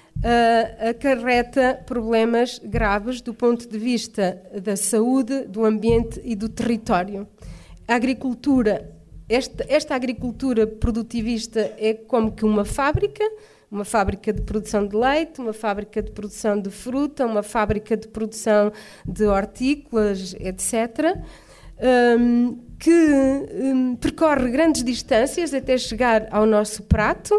uh, acarreta problemas graves do ponto de vista da saúde, do ambiente e do território. A agricultura, esta, esta agricultura produtivista é como que uma fábrica, uma fábrica de produção de leite, uma fábrica de produção de fruta, uma fábrica de produção de hortícolas, etcétera, Um, que um, percorre grandes distâncias até chegar ao nosso prato,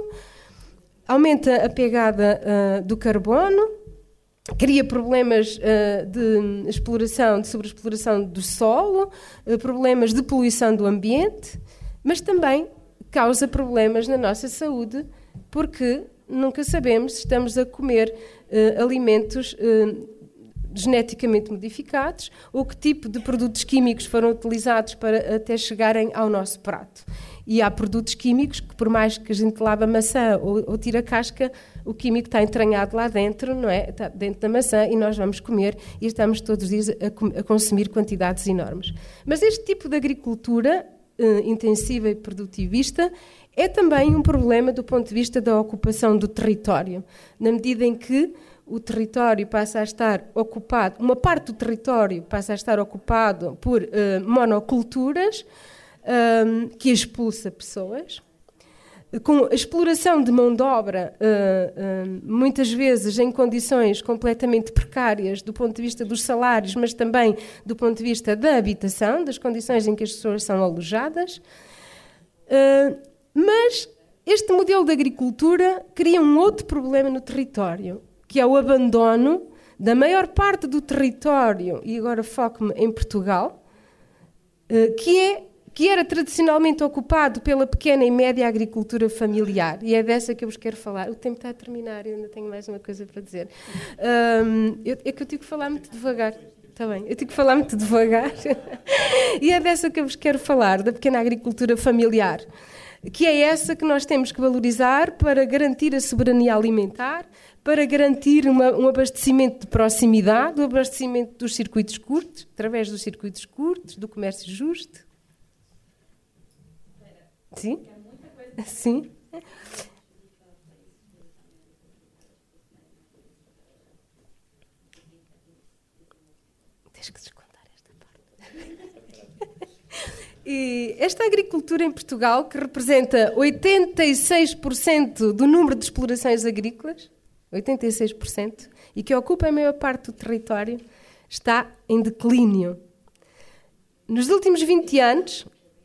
aumenta a pegada uh, do carbono, cria problemas uh, de exploração, de sobreexploração do solo, uh, problemas de poluição do ambiente, mas também causa problemas na nossa saúde, porque nunca sabemos se estamos a comer uh, alimentos uh, geneticamente modificados, ou que tipo de produtos químicos foram utilizados para até chegarem ao nosso prato. E há produtos químicos que, por mais que a gente lave a maçã ou, ou tire a casca, o químico está entranhado lá dentro, não é? Está dentro da maçã, e nós vamos comer e estamos todos os dias a, a consumir quantidades enormes. Mas este tipo de agricultura eh, intensiva e produtivista é também um problema do ponto de vista da ocupação do território, na medida em que o território passa a estar ocupado, uma parte do território passa a estar ocupado por uh, monoculturas um, que expulsa pessoas, com a exploração de mão de obra, uh, uh, muitas vezes em condições completamente precárias do ponto de vista dos salários, mas também do ponto de vista da habitação, das condições em que as pessoas são alojadas. Uh, mas este modelo de agricultura cria um outro problema no território, que é o abandono da maior parte do território, e agora foco-me em Portugal, que é que era tradicionalmente ocupado pela pequena e média agricultura familiar. E é dessa que eu vos quero falar. O tempo está a terminar, eu ainda tenho mais uma coisa para dizer. Um, eu, é que eu tive que falar muito devagar. Está bem, eu tive que falar muito devagar. E é dessa que eu vos quero falar, da pequena agricultura familiar, que é essa que nós temos que valorizar para garantir a soberania alimentar, para garantir uma, um abastecimento de proximidade, o abastecimento dos circuitos curtos, através dos circuitos curtos, do comércio justo. Sim? Sim. Tens que descontar esta parte. E esta agricultura em Portugal, que representa oitenta e seis por cento do número de explorações agrícolas, oitenta e seis por cento, e que ocupa a maior parte do território, está em declínio. Nos últimos vinte anos,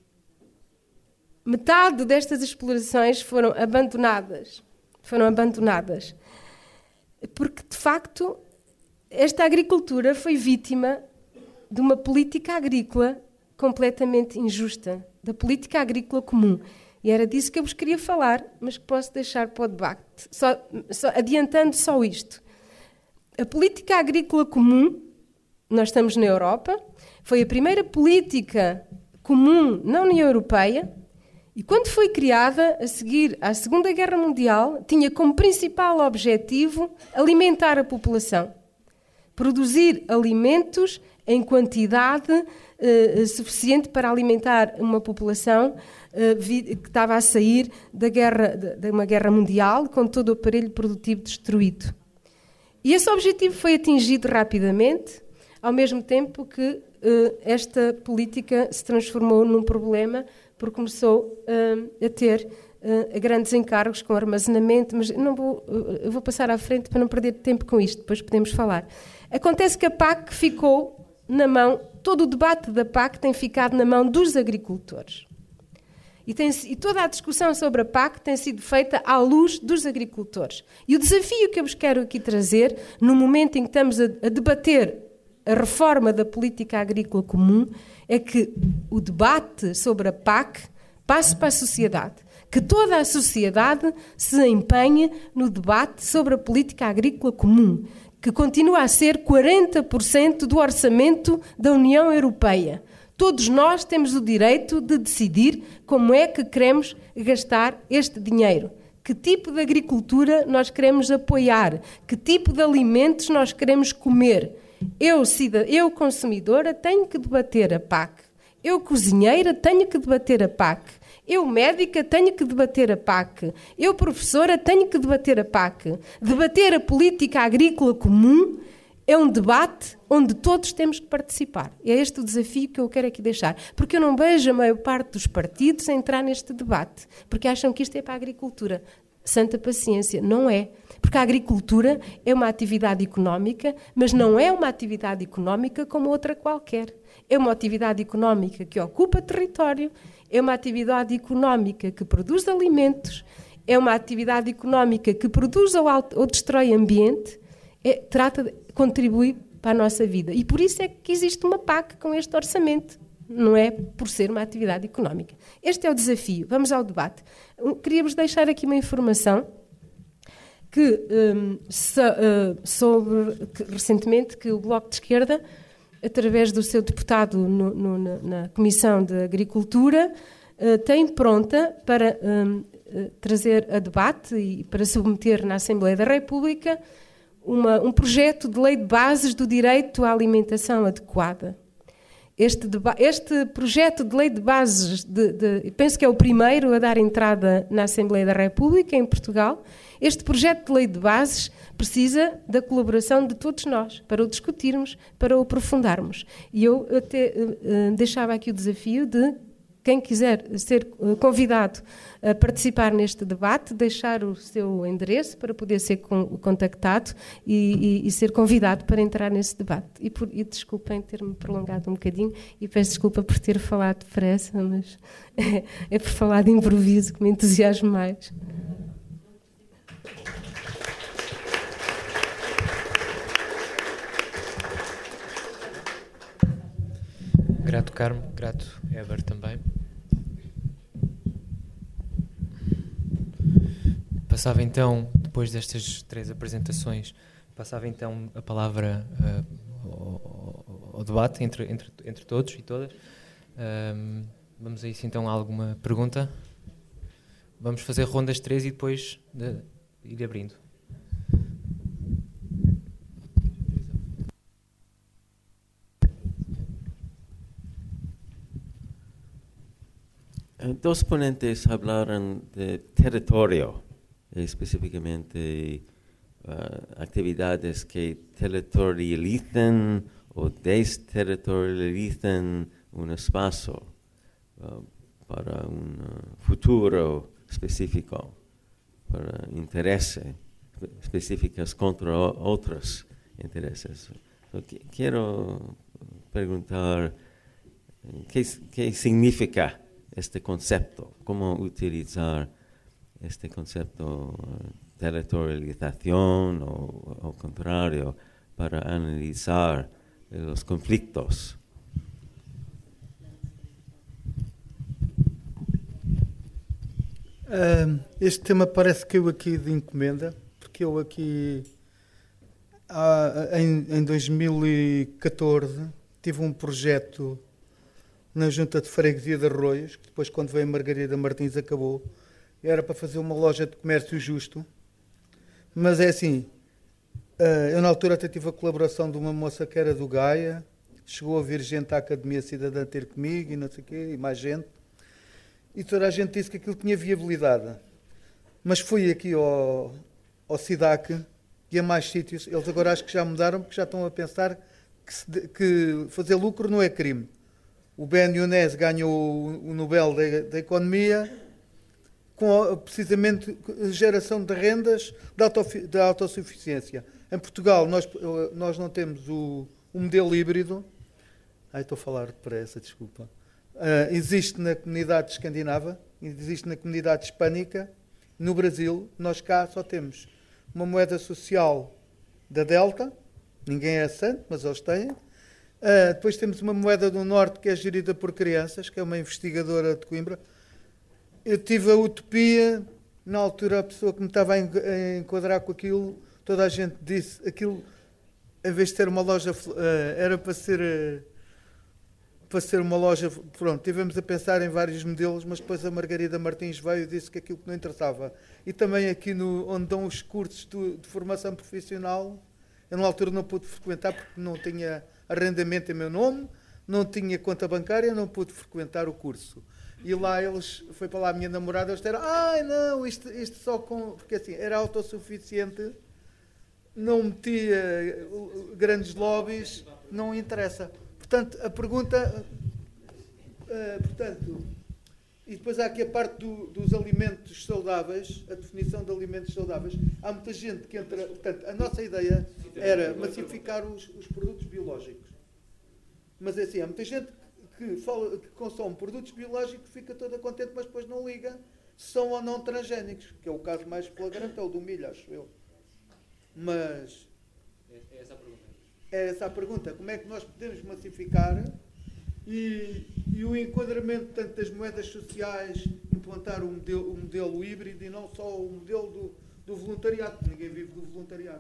metade destas explorações foram abandonadas. Foram abandonadas. Porque, de facto, esta agricultura foi vítima de uma política agrícola completamente injusta, da política agrícola comum. E era disso que eu vos queria falar, mas que posso deixar para o debate. Só, só, adiantando só isto. A política agrícola comum, nós estamos na Europa, foi a primeira política comum na União Europeia, e quando foi criada, a seguir à Segunda Guerra Mundial, tinha como principal objetivo alimentar a população. Produzir alimentos em quantidade eh, suficiente para alimentar uma população eh, vi, que estava a sair da guerra, de, de uma guerra mundial, com todo o aparelho produtivo destruído. E esse objetivo foi atingido rapidamente, ao mesmo tempo que eh, esta política se transformou num problema, porque começou uh, a ter uh, grandes encargos com armazenamento, mas não vou, uh, eu vou passar à frente para não perder tempo com isto, depois podemos falar. Acontece que a P A C ficou na mão, todo o debate da P A C tem ficado na mão dos agricultores. E, tem, e toda a discussão sobre a P A C tem sido feita à luz dos agricultores. E o desafio que eu vos quero aqui trazer, no momento em que estamos a, a debater a reforma da política agrícola comum, é que o debate sobre a P A C passe para a sociedade, que toda a sociedade se empenhe no debate sobre a política agrícola comum, que continua a ser quarenta por cento do orçamento da União Europeia. Todos nós temos o direito de decidir como é que queremos gastar este dinheiro. Que tipo de agricultura nós queremos apoiar? Que tipo de alimentos nós queremos comer? Eu, cidad... eu, consumidora, tenho que debater a P A C. Eu, cozinheira, tenho que debater a P A C. Eu, médica, tenho que debater a P A C. Eu, professora, tenho que debater a P A C. Debater a política agrícola comum é um debate onde todos temos que participar. É este o desafio que eu quero aqui deixar. Porque eu não vejo a maior parte dos partidos a entrar neste debate. Porque acham que isto é para a agricultura. Santa paciência, não é. Porque a agricultura é uma atividade económica, mas não é uma atividade económica como outra qualquer. É uma atividade económica que ocupa território, é uma atividade económica que produz alimentos, é uma atividade económica que produz ou, ou destrói ambiente, é, trata de contribuir para a nossa vida. E por isso é que existe uma P A C com este orçamento. Não é por ser uma atividade económica. Este é o desafio. Vamos ao debate. Queria-vos deixar aqui uma informação que um, so, uh, sobre que, recentemente que o Bloco de Esquerda, através do seu deputado no, no, na, na Comissão de Agricultura, uh, tem pronta para um, uh, trazer a debate e para submeter na Assembleia da República uma, um projeto de lei de bases do direito à alimentação adequada. Este, este projeto de lei de bases, de, de, penso que é o primeiro a dar entrada na Assembleia da República, em Portugal. Este projeto de lei de bases precisa da colaboração de todos nós, para o discutirmos, para o aprofundarmos. E eu até uh, deixava aqui o desafio de quem quiser ser convidado a participar neste debate, deixar o seu endereço para poder ser contactado e, e, e ser convidado para entrar nesse debate. E, por, e desculpem ter-me prolongado um bocadinho e peço desculpa por ter falado depressa, mas é, é por falar de improviso que me entusiasmo mais. Grato, Carmo, grato, Éber também. passava então, depois destas três apresentações, passava então a palavra uh, ao, ao debate entre, entre, entre todos e todas. Um, vamos a isso então a alguma pergunta? Vamos fazer rondas três e depois de, ir abrindo. Dos ponentes hablaron de territorio, específicamente uh, actividades que territorializan o desterritorializan un espacio uh, para un uh, futuro específico, para intereses específicos contra o- otros intereses. So, qu- quiero preguntar qué, qué significa este concepto, cómo utilizar este concepto uh, territorialización o al contrario para analizar eh, los conflictos. Ah, este tema parece que eu aqui de encomenda, porque eu aqui ah, em, em dois mil e catorze tive um projeto na Junta de Freguesia de Arroios, que depois, quando veio a Margarida Martins, acabou. Era para fazer uma loja de comércio justo, mas é assim, ah, eu na altura até tive a colaboração de uma moça que era do Gaia, chegou a vir gente à Academia Cidadã ter comigo e não sei o quê, e mais gente. E toda a gente disse que aquilo tinha viabilidade. Mas fui aqui ao, ao SIDAC e a mais sítios. Eles agora acho que já mudaram, porque já estão a pensar que, se de, que fazer lucro não é crime. O Ben Younes ganhou o, o Nobel da, da Economia com a, precisamente a geração de rendas da, autofi, da autossuficiência. Em Portugal nós, nós não temos o, o modelo híbrido. Ai, estou a falar depressa, desculpa. Uh, existe na comunidade escandinava, existe na comunidade hispânica. No Brasil, nós cá só temos uma moeda social da Delta, ninguém é santo, mas eles têm. Uh, depois temos uma moeda do Norte que é gerida por crianças, que é uma investigadora de Coimbra. Eu tive a utopia, na altura a pessoa que me estava a enquadrar com aquilo, toda a gente disse, aquilo, em vez de ter uma loja, uh, era para ser... Uh, para ser uma loja, pronto, tivemos a pensar em vários modelos, mas depois a Margarida Martins veio e disse que aquilo que não interessava. E também aqui no, onde dão os cursos de, de formação profissional, eu na altura não pude frequentar porque não tinha arrendamento em meu nome, não tinha conta bancária, não pude frequentar o curso. E lá eles, foi para lá a minha namorada, eles disseram, ai não, isto, isto só com, porque assim, era autossuficiente, não metia grandes lobbies, não interessa. Portanto, a pergunta, uh, portanto, e depois há aqui a parte do, dos alimentos saudáveis, a definição de alimentos saudáveis. Há muita gente que entra, portanto, a nossa ideia era massificar os, os produtos biológicos. Mas é assim, há muita gente que, fala, que consome produtos biológicos, fica toda contente, mas depois não liga se são ou não transgénicos, que é o caso mais flagrante, é o do milho, acho eu. Mas... É essa a pergunta. É essa a pergunta, como é que nós podemos massificar e, e o enquadramento tanto das moedas sociais, implantar o modelo, o modelo híbrido e não só o modelo do, do voluntariado, porque ninguém vive do voluntariado.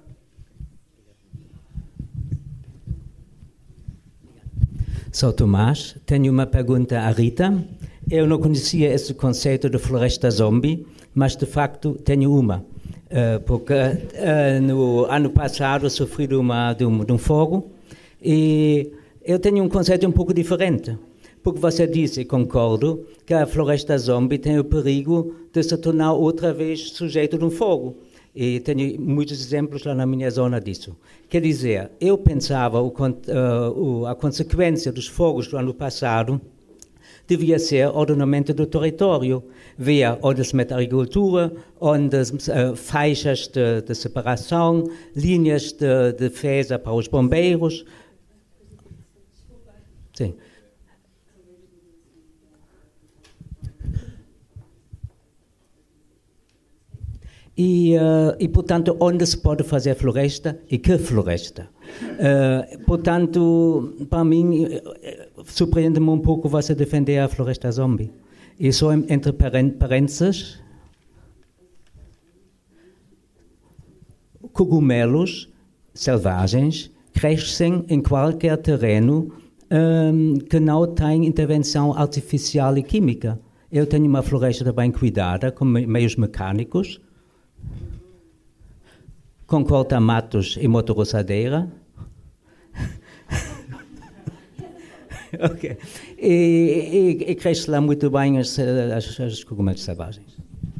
Sou Tomás, tenho uma pergunta à Rita. Eu não conhecia esse conceito de floresta zombie, mas de facto tenho uma. Uh, porque uh, no ano passado sofri de, uma, de, um, de um fogo e eu tenho um conceito um pouco diferente. Porque você disse, e concordo, que a floresta zombie tem o perigo de se tornar outra vez sujeito de um fogo. E tenho muitos exemplos lá na minha zona disso. Quer dizer, eu pensava o, uh, a consequência dos fogos do ano passado devia ser ordenamento do território, ver onde se mete a agricultura, onde uh, faixas de, de separação, linhas de defesa para os bombeiros. Sim. E, uh, e, portanto, onde se pode fazer floresta e que floresta. Uh, portanto, para mim, surpreende-me um pouco você defender a floresta zombie. E só entre parênteses, cogumelos selvagens crescem em qualquer terreno um, que não tem intervenção artificial e química. Eu tenho uma floresta bem cuidada, com meios mecânicos, com corta-matos e motorroçadeira. Okay. E, e, e cresce lá muito bem as, as, as cogumelos selvagens.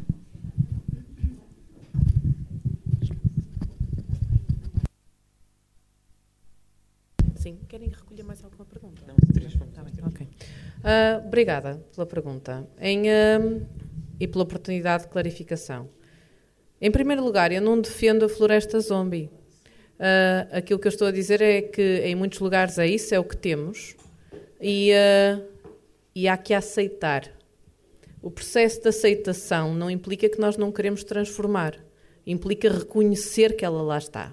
Sim, querem recolher mais alguma pergunta? Não, três. Tá bem, ok. Uh, obrigada pela pergunta em, uh, e pela oportunidade de clarificação. Em primeiro lugar, eu não defendo a floresta zombie. Uh, aquilo que eu estou a dizer é que em muitos lugares é isso, é o que temos. E, uh, e há que aceitar. O processo de aceitação não implica que nós não queremos transformar. Implica reconhecer que ela lá está.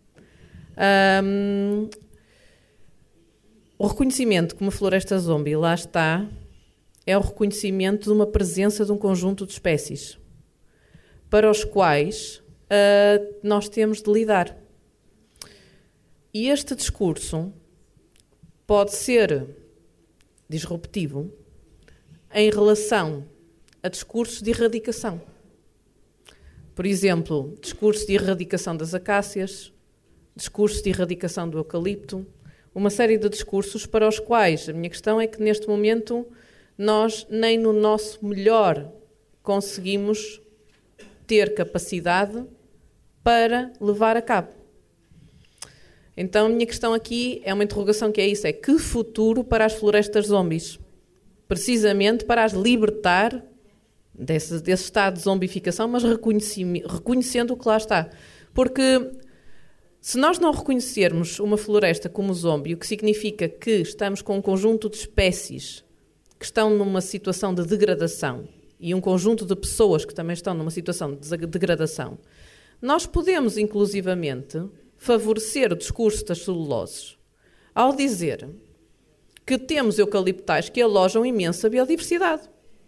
Um, o reconhecimento que uma floresta zombie lá está é o reconhecimento de uma presença de um conjunto de espécies para os quais uh, nós temos de lidar. E este discurso pode ser disruptivo em relação a discursos de erradicação. Por exemplo, discurso de erradicação das acácias, discurso de erradicação do eucalipto, uma série de discursos para os quais a minha questão é que neste momento nós nem no nosso melhor conseguimos ter capacidade para levar a cabo. Então, a minha questão aqui é uma interrogação que é isso, é que futuro para as florestas zombies? Precisamente para as libertar desse, desse estado de zombificação, mas reconhecendo o que lá está. Porque se nós não reconhecermos uma floresta como zombie, o que significa que estamos com um conjunto de espécies que estão numa situação de degradação e um conjunto de pessoas que também estão numa situação de degradação, nós podemos, inclusivamente, favorecer o discurso das celuloses ao dizer que temos eucaliptais que alojam imensa biodiversidade.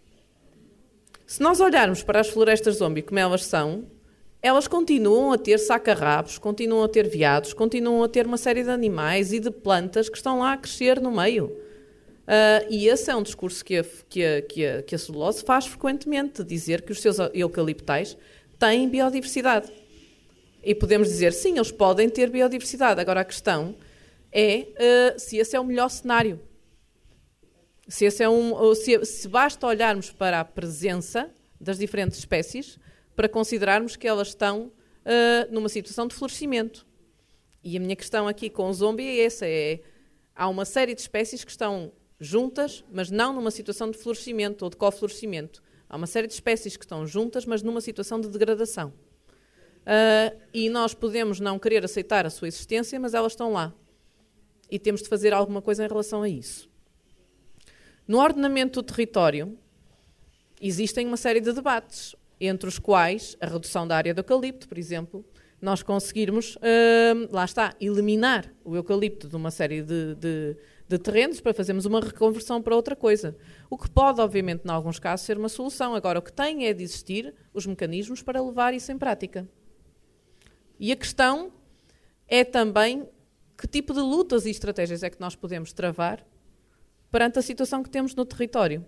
Se nós olharmos para as florestas zombie como elas são, elas continuam a ter saca-rabos, continuam a ter veados, continuam a ter uma série de animais e de plantas que estão lá a crescer no meio. Uh, e esse é um discurso que a, que, a, que, a, que a celulose faz frequentemente, de dizer que os seus eucaliptais têm biodiversidade. E podemos dizer, sim, eles podem ter biodiversidade. Agora, a questão é uh, se esse é o melhor cenário. Se, esse é um, se, se basta olharmos para a presença das diferentes espécies para considerarmos que elas estão uh, numa situação de florescimento. E a minha questão aqui com o zombie é essa. É, há uma série de espécies que estão juntas, mas não numa situação de florescimento ou de coflorescimento. Há uma série de espécies que estão juntas, mas numa situação de degradação. Uh, e nós podemos não querer aceitar a sua existência, mas elas estão lá. E temos de fazer alguma coisa em relação a isso. No ordenamento do território, existem uma série de debates, entre os quais a redução da área do eucalipto, por exemplo, nós conseguirmos, uh, lá está, eliminar o eucalipto de uma série de, de, de terrenos para fazermos uma reconversão para outra coisa. O que pode, obviamente, em alguns casos, ser uma solução. Agora, o que tem é de existir os mecanismos para levar isso em prática. E a questão é também que tipo de lutas e estratégias é que nós podemos travar perante a situação que temos no território.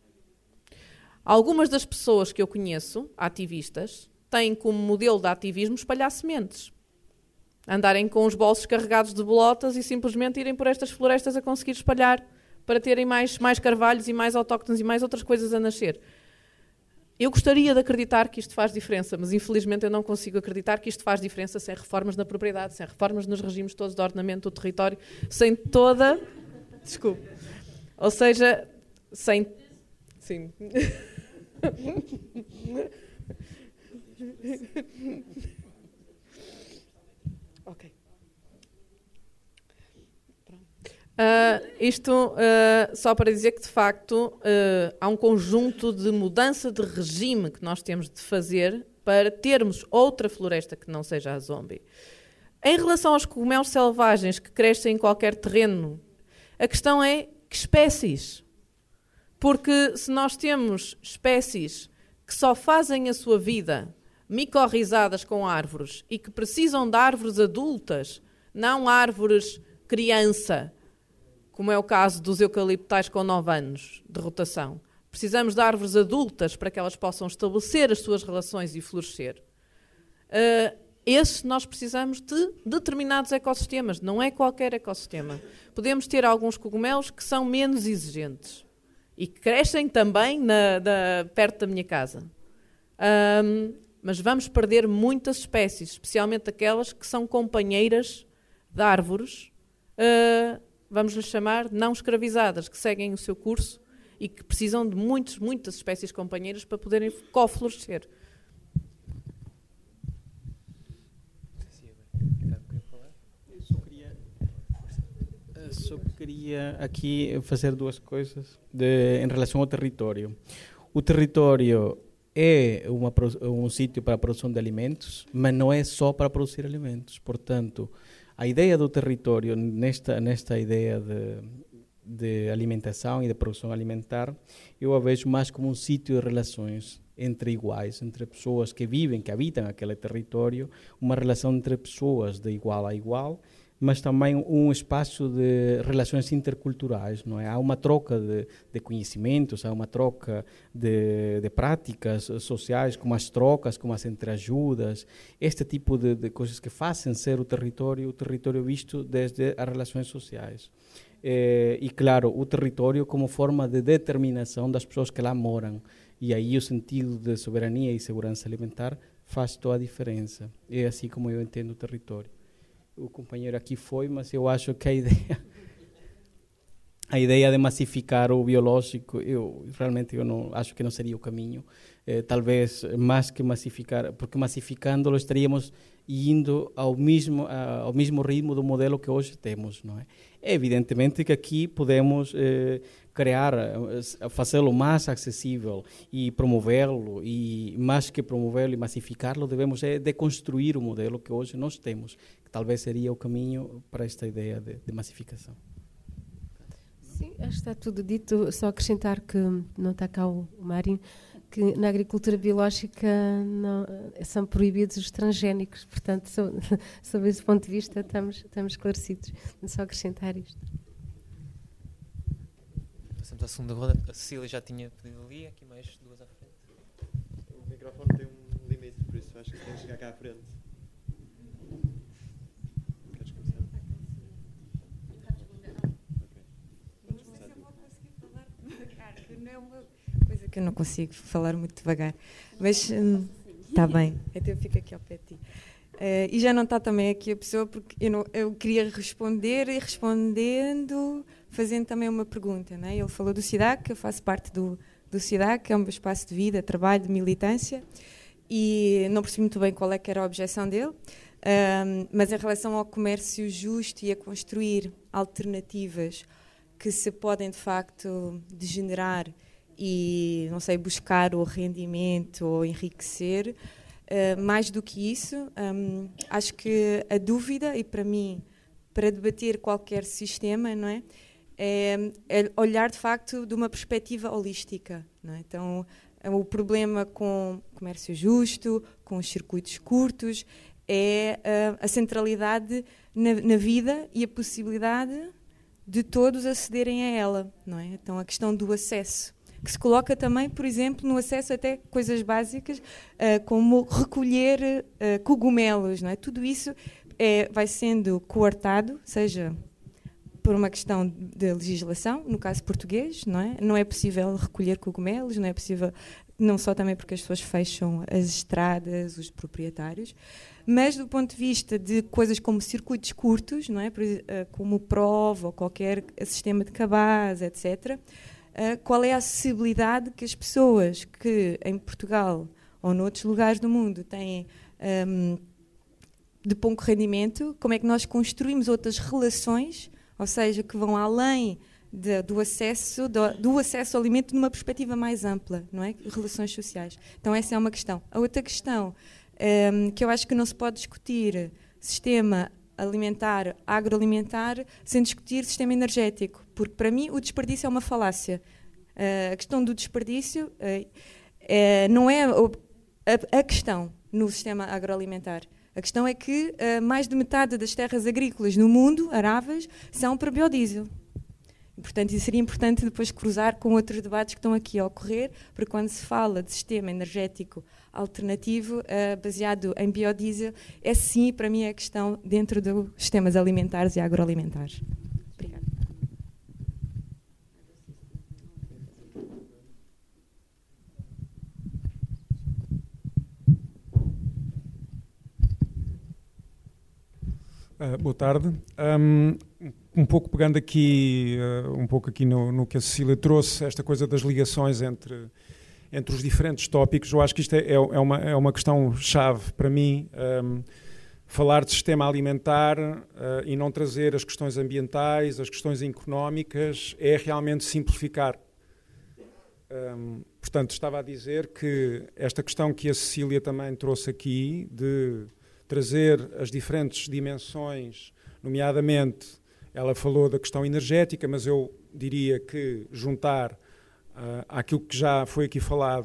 Algumas das pessoas que eu conheço, ativistas, têm como modelo de ativismo espalhar sementes. Andarem com os bolsos carregados de bolotas e simplesmente irem por estas florestas a conseguir espalhar para terem mais, mais carvalhos e mais autóctones e mais outras coisas a nascer. Eu gostaria de acreditar que isto faz diferença, mas infelizmente eu não consigo acreditar que isto faz diferença sem reformas na propriedade, sem reformas nos regimes todos de ordenamento do território, sem toda... Desculpe. Ou seja, sem... Sim. Ok. Uh, isto uh, só para dizer que, de facto, uh, há um conjunto de mudança de regime que nós temos de fazer para termos outra floresta que não seja a zombie. Em relação aos cogumelos selvagens que crescem em qualquer terreno, a questão é que espécies? Porque se nós temos espécies que só fazem a sua vida micorrizadas com árvores e que precisam de árvores adultas, não árvores criança, como é o caso dos eucaliptais com nove anos de rotação. Precisamos de árvores adultas para que elas possam estabelecer as suas relações e florescer. Uh, esse nós precisamos de determinados ecossistemas, não é qualquer ecossistema. Podemos ter alguns cogumelos que são menos exigentes e que crescem também na, da, perto da minha casa. Um, mas vamos perder muitas espécies, especialmente aquelas que são companheiras de árvores, uh, vamos lhes chamar não escravizadas, que seguem o seu curso e que precisam de muitos, muitas espécies companheiras para poderem coflorescer. Só queria aqui fazer duas coisas de, em relação ao território. O território é uma, um sítio para a produção de alimentos, mas não é só para produzir alimentos. Portanto, a ideia do território, nesta, nesta ideia de, de alimentação e de produção alimentar, eu a vejo mais como um sítio de relações entre iguais, entre pessoas que vivem, que habitam aquele território, uma relação entre pessoas de igual a igual, mas também um espaço de relações interculturais, não é? Há uma troca de, de conhecimentos, há uma troca de, de práticas sociais, como as trocas, como as entreajudas, este tipo de, de coisas que fazem ser o território, o território visto desde as relações sociais. É, e, claro, o território como forma de determinação das pessoas que lá moram. E aí o sentido de soberania e segurança alimentar faz toda a diferença. É assim como eu entendo o território. O companheiro aqui foi, mas eu acho que a ideia a ideia de massificar o biológico, eu realmente eu não acho que não seria o caminho. Eh, talvez mais que massificar, porque massificando-lo estaríamos indo ao mesmo ao mesmo ritmo do modelo que hoje temos, não é? Evidentemente que aqui podemos eh, criar, fazê-lo mais acessível e promovê-lo, e mais que promovê-lo e massificá-lo, devemos é deconstruir o modelo que hoje nós temos, que talvez seria o caminho para esta ideia de, de massificação. Sim, acho que está tudo dito, só acrescentar que não está cá o Marinho, que na agricultura biológica não, são proibidos os transgénicos, portanto, sob, sob esse ponto de vista estamos, estamos esclarecidos. Só acrescentar isto. Passamos à segunda roda. A Cecília já tinha pedido ali, aqui mais duas à frente. O microfone tem um limite, por isso acho que tem que chegar cá à frente. Queres começar? Não sei se eu vou conseguir falar devagar, que não é uma coisa que eu não consigo falar muito devagar. Mas está hum, bem, então eu fico aqui ao pé de ti. Uh, e já não está também aqui a pessoa, porque eu, não, eu queria responder e respondendo, fazendo também uma pergunta. Não é? Ele falou do SIDAC, eu faço parte do, do SIDAC, que é um espaço de vida, trabalho, de militância, e não percebi muito bem qual é que era a objeção dele, um, mas em relação ao comércio justo e a construir alternativas que se podem, de facto, degenerar e, não sei, buscar o rendimento ou enriquecer. Uh, mais do que isso, um, acho que a dúvida, e para mim, para debater qualquer sistema, não é, é, é olhar de facto de uma perspectiva holística. Não é? Então, o problema com o comércio justo, com os circuitos curtos, é uh, a centralidade na, na vida e a possibilidade de todos acederem a ela. Não é? Então, a questão do acesso, que se coloca também, por exemplo, no acesso até coisas básicas, uh, como recolher uh, cogumelos, não é? Tudo isso é, vai sendo coartado, seja por uma questão de legislação, no caso português, não é? Não é possível recolher cogumelos, não é possível, não só também porque as pessoas fecham as estradas, os proprietários, mas do ponto de vista de coisas como circuitos curtos, não é? Por, uh, como o P R O V ou qualquer sistema de cabaz, etcétera, Uh, qual é a acessibilidade que as pessoas que em Portugal ou noutros lugares do mundo têm um, de pouco rendimento, como é que nós construímos outras relações, ou seja, que vão além de, do, acesso, do, do acesso ao alimento numa perspectiva mais ampla, não é? Relações sociais. Então essa é uma questão. A outra questão, um, que eu acho que não se pode discutir sistema alimentar, agroalimentar, sem discutir sistema energético, porque para mim o desperdício é uma falácia. Uh, a questão do desperdício uh, uh, não é a, a questão. no sistema agroalimentar. A questão é que uh, mais de metade das terras agrícolas no mundo, aráveis, são para biodiesel. E, portanto, isso seria importante depois cruzar com outros debates que estão aqui a ocorrer, porque quando se fala de sistema energético alternativo uh, baseado em biodiesel, é sim, para mim, a questão dentro dos sistemas alimentares e agroalimentares. Obrigada. Uh, boa tarde. Um, um pouco pegando aqui, uh, um pouco aqui no, no que a Cecília trouxe, esta coisa das ligações entre, entre os diferentes tópicos, eu acho que isto é, é, uma, é uma questão chave para mim, um, falar de sistema alimentar uh, e não trazer as questões ambientais, as questões económicas, é realmente simplificar. Um, portanto, estava a dizer que esta questão que a Cecília também trouxe aqui, de trazer as diferentes dimensões, nomeadamente, ela falou da questão energética, mas eu diria que juntar uh, àquilo que já foi aqui falado,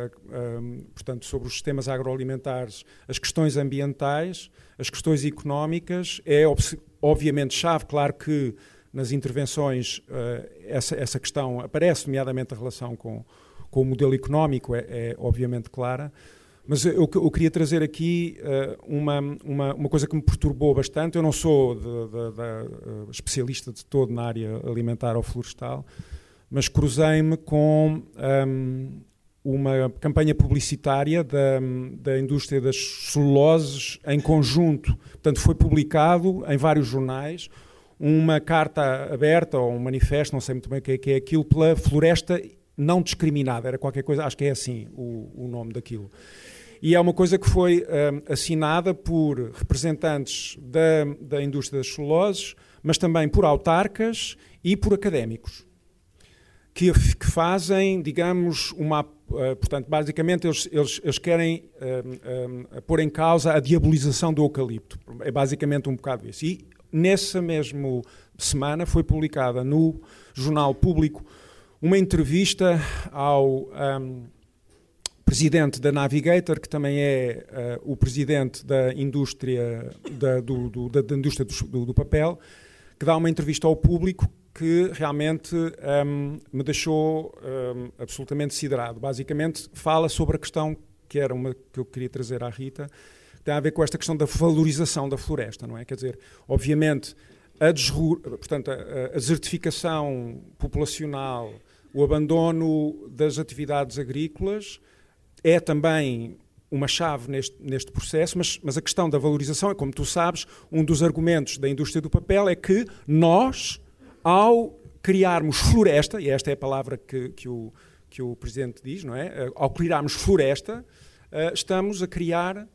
uh, um, portanto, sobre os sistemas agroalimentares, as questões ambientais, as questões económicas, é obviamente chave. Claro que nas intervenções uh, essa, essa questão aparece, nomeadamente a relação com, com o modelo económico, é, é obviamente clara. Mas eu, eu queria trazer aqui uh, uma, uma, uma coisa que me perturbou bastante. Eu não sou de, de, de, uh, especialista de todo na área alimentar ou florestal, mas cruzei-me com um, uma campanha publicitária da, da indústria das celuloses em conjunto. Portanto, foi publicado em vários jornais uma carta aberta ou um manifesto, não sei muito bem o que é, que é aquilo, pela floresta não discriminada. Era qualquer coisa, acho que é assim o, o nome daquilo. E é uma coisa que foi um, assinada por representantes da, da indústria das celuloses, mas também por autarcas e por académicos, que, que fazem, digamos, uma... Uh, portanto, basicamente, eles, eles, eles querem um, um, pôr em causa a diabolização do eucalipto. É basicamente um bocado isso. E nessa mesma semana foi publicada no Jornal Público uma entrevista ao... Um, presidente da Navigator, que também é uh, o presidente da indústria, da, do, do, da, da indústria do, do papel, que dá uma entrevista ao público que realmente um, me deixou um, absolutamente siderado. Basicamente fala sobre a questão que era uma que eu queria trazer à Rita, que tem a ver com esta questão da valorização da floresta, não é? Quer dizer, obviamente, a, desru, portanto, a, a desertificação populacional, o abandono das atividades agrícolas é também uma chave neste, neste processo, mas, mas a questão da valorização é, como tu sabes, um dos argumentos da indústria do papel é que nós, ao criarmos floresta, e esta é a palavra que, que, o, que o Presidente diz, não é? Ao criarmos floresta, estamos a criar,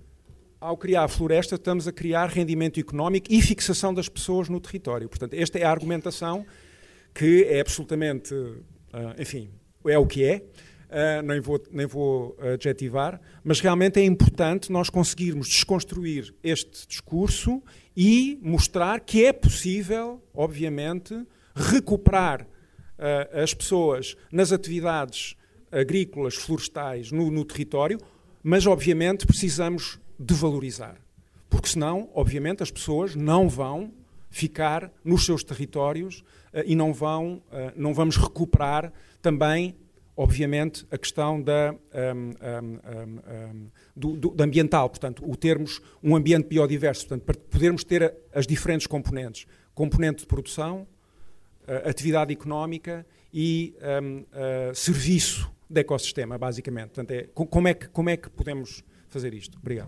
ao criar floresta, estamos a criar rendimento económico e fixação das pessoas no território. Portanto, esta é a argumentação que é absolutamente, enfim, é o que é. Uh, nem vou, nem vou adjetivar, mas realmente é importante nós conseguirmos desconstruir este discurso e mostrar que é possível, obviamente, recuperar uh, as pessoas nas atividades agrícolas, florestais, no, no território, mas, obviamente, precisamos de valorizar. Porque, senão, obviamente, as pessoas não vão ficar nos seus territórios uh, e não, vão, uh, não vamos recuperar também, obviamente, a questão da, um, um, um, do, do, do ambiental, portanto, o termos um ambiente biodiverso, portanto, para podermos ter a, as diferentes componentes, componente de produção, uh, atividade económica e um, uh, serviço de ecossistema, basicamente. Portanto, é, como, é que, como é que podemos fazer isto? Obrigado.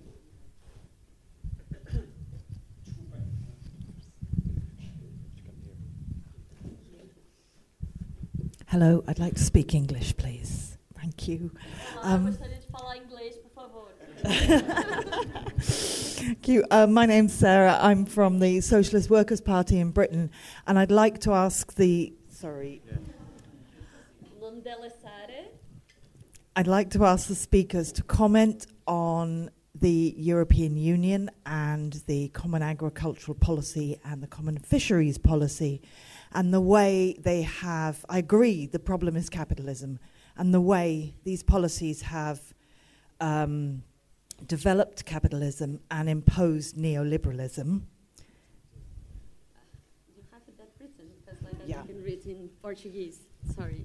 Hello, I'd like to speak English, please. Thank you. Olá, Um, gostaria de falar inglês, por favor. Thank you. Uh, my name's Sarah. I'm from the Socialist Workers' Party in Britain, and I'd like to ask the... Sorry. O nome dela é Sara. I'd like to ask the speakers to comment on the European Union and the Common Agricultural Policy and the Common Fisheries Policy, and the way they have, I agree, the problem is capitalism, and the way these policies have um, developed capitalism and imposed neoliberalism. You have that written because like Yeah. I can read in Portuguese. Sorry.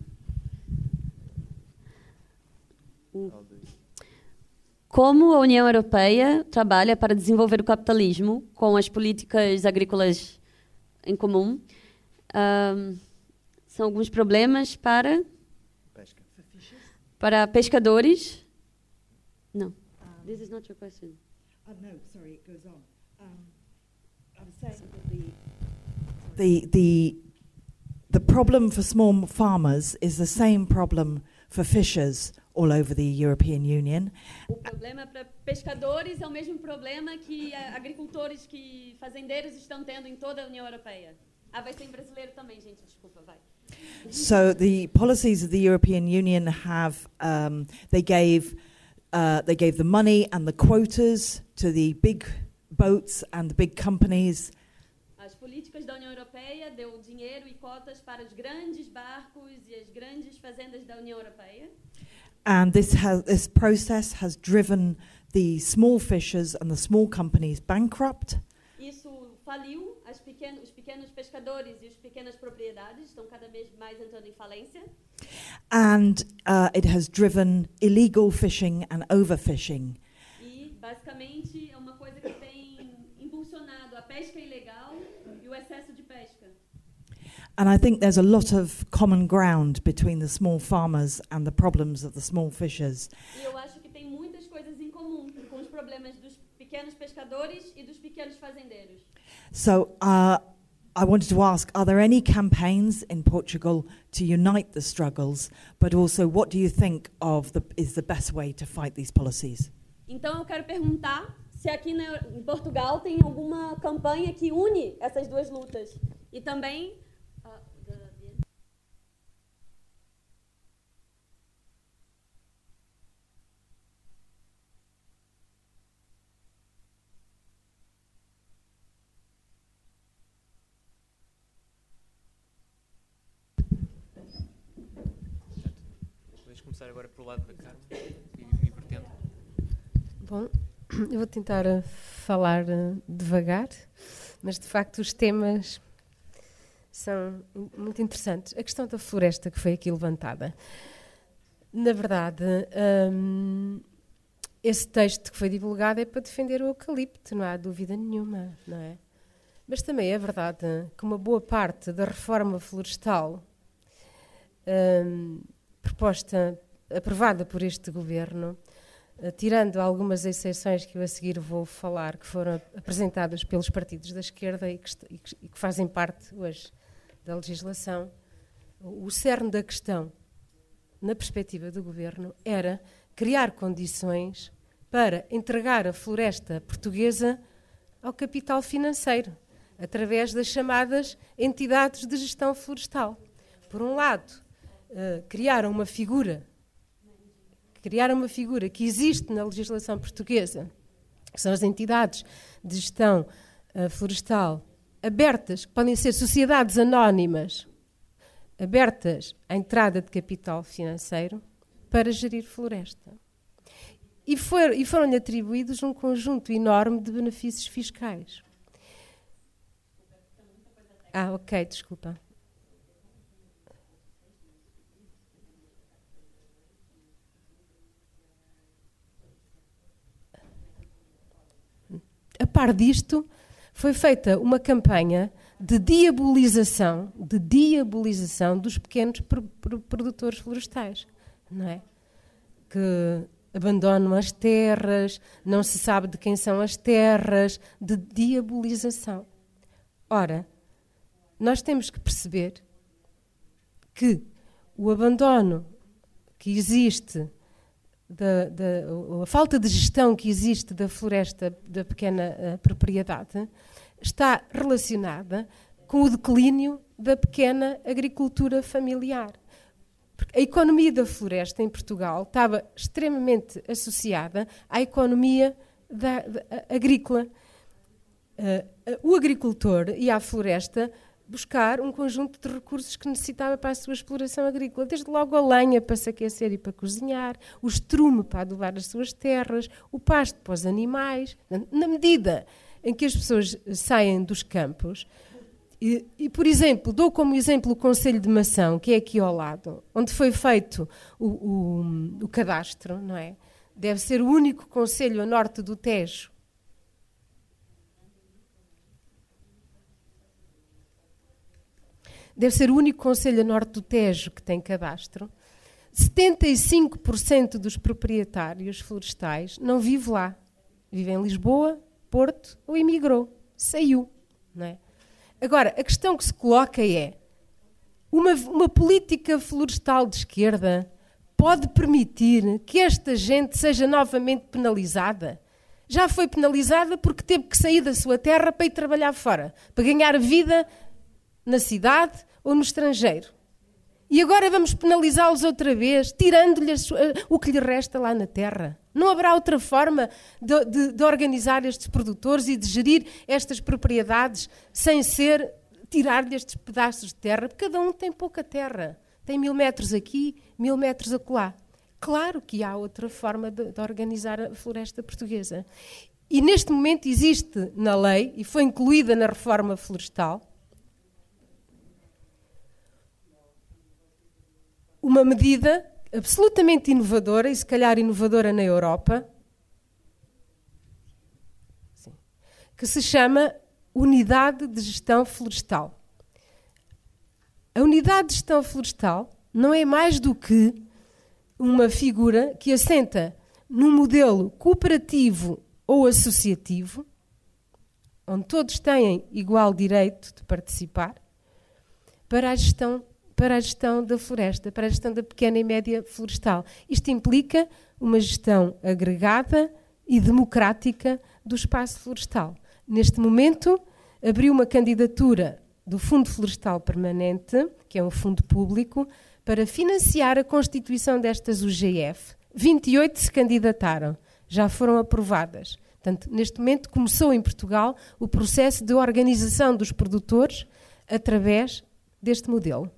Como a União Europeia trabalha para desenvolver o capitalismo com as políticas agrícolas em comum? Um, são alguns problemas para Pesca. para pescadores? Não. This is not your question. Oh, no, sorry, it goes on. Um, I was saying that the, the, the, the problem for small farmers is the same problem for fishers all over the European Union. O problema para pescadores é o mesmo problema que agricultores, que fazendeiros estão tendo em toda a União Europeia. Ah, vai ser em brasileiro também, gente, desculpa, vai. So the policies of the European Union have, um, they gave, uh, they gave the money and the quotas to the big boats and the big companies. As políticas da União Europeia deu dinheiro e cotas para os grandes barcos e as grandes fazendas da União Europeia. And this has, this process has driven the small fishers and the small companies bankrupt. Isso faliu as pequenos, os pequenos pescadores e as pequenas propriedades estão cada vez mais entrando em falência. And uh, it has driven illegal fishing and overfishing. E basicamente é uma coisa que tem impulsionado a pesca ilegal e o excesso de pesca. And I think there's a lot of common ground between the small farmers and the problems of the small fishers. E eu acho que tem muitas coisas em comum com os problemas dos pequenos pescadores e dos pequenos fazendeiros. So uh, I wanted to ask, are there any campaigns in Portugal to unite the struggles, but also what do you think of the, is the best way to fight these policies? Então eu quero perguntar se aqui na, em Portugal tem alguma campanha que une essas duas lutas. E também uh, the, the Podemos começar agora pelo lado da Carmen e invertendo. Bom, eu vou tentar uh, falar uh, devagar, mas de facto os temas são muito interessantes. A questão da floresta que foi aqui levantada. Na verdade, um, esse texto que foi divulgado é para defender o eucalipto, não há dúvida nenhuma, não é? Mas também é verdade que uma boa parte da reforma florestal um, proposta, aprovada por este governo, uh, tirando algumas exceções que eu a seguir vou falar, que foram apresentadas pelos partidos da esquerda e que, e que, e que fazem parte hoje da legislação, o cerne da questão, na perspectiva do governo, era criar condições para entregar a floresta portuguesa ao capital financeiro, através das chamadas entidades de gestão florestal. Por um lado, uh, criaram uma figura, criaram uma figura que existe na legislação portuguesa, que são as entidades de gestão uh, florestal abertas, que podem ser sociedades anónimas, abertas à entrada de capital financeiro para gerir floresta. E, for, e foram-lhe atribuídos um conjunto enorme de benefícios fiscais. Ah, ok, desculpa. A par disto, foi feita uma campanha de diabolização, de diabolização dos pequenos pro, pro, produtores florestais, não é? Que abandonam as terras, não se sabe de quem são as terras, de diabolização. Ora, nós temos que perceber que o abandono que existe, da, da, a falta de gestão que existe da floresta da pequena uh, propriedade está relacionada com o declínio da pequena agricultura familiar. Porque a economia da floresta em Portugal estava extremamente associada à economia da, da, agrícola. Uh, uh, o agricultor ia à floresta buscar um conjunto de recursos que necessitava para a sua exploração agrícola, desde logo a lenha para se aquecer e para cozinhar, o estrume para adubar as suas terras, o pasto para os animais. Na medida em que as pessoas saem dos campos, e, e por exemplo, dou como exemplo o Concelho de Mação, que é aqui ao lado, onde foi feito o, o, o cadastro, não é? Deve ser o único concelho a norte do Tejo Deve ser o único concelho a norte do Tejo que tem cadastro. setenta e cinco por cento dos proprietários florestais não vive lá. Vive em Lisboa, Porto ou emigrou. Saiu. Não é? Agora, a questão que se coloca é: uma, uma política florestal de esquerda pode permitir que esta gente seja novamente penalizada? Já foi penalizada porque teve que sair da sua terra para ir trabalhar fora, para ganhar vida na cidade ou no estrangeiro. E agora vamos penalizá-los outra vez, tirando-lhes o que lhe resta lá na terra. Não haverá outra forma de, de, de organizar estes produtores e de gerir estas propriedades sem ser tirar-lhe estes pedaços de terra, porque cada um tem pouca terra. Tem mil metros aqui, mil metros acolá. Claro que há outra forma de, de organizar a floresta portuguesa. E neste momento existe na lei, e foi incluída na reforma florestal, uma medida absolutamente inovadora, e se calhar inovadora na Europa, sim, que se chama Unidade de Gestão Florestal. A Unidade de Gestão Florestal não é mais do que uma figura que assenta num modelo cooperativo ou associativo, onde todos têm igual direito de participar, para a gestão para a gestão da floresta, para a gestão da pequena e média florestal. Isto implica uma gestão agregada e democrática do espaço florestal. Neste momento, abriu uma candidatura do Fundo Florestal Permanente, que é um fundo público, para financiar a constituição destas U G F. vinte e oito se candidataram, já foram aprovadas. Portanto, neste momento começou em Portugal o processo de organização dos produtores através deste modelo.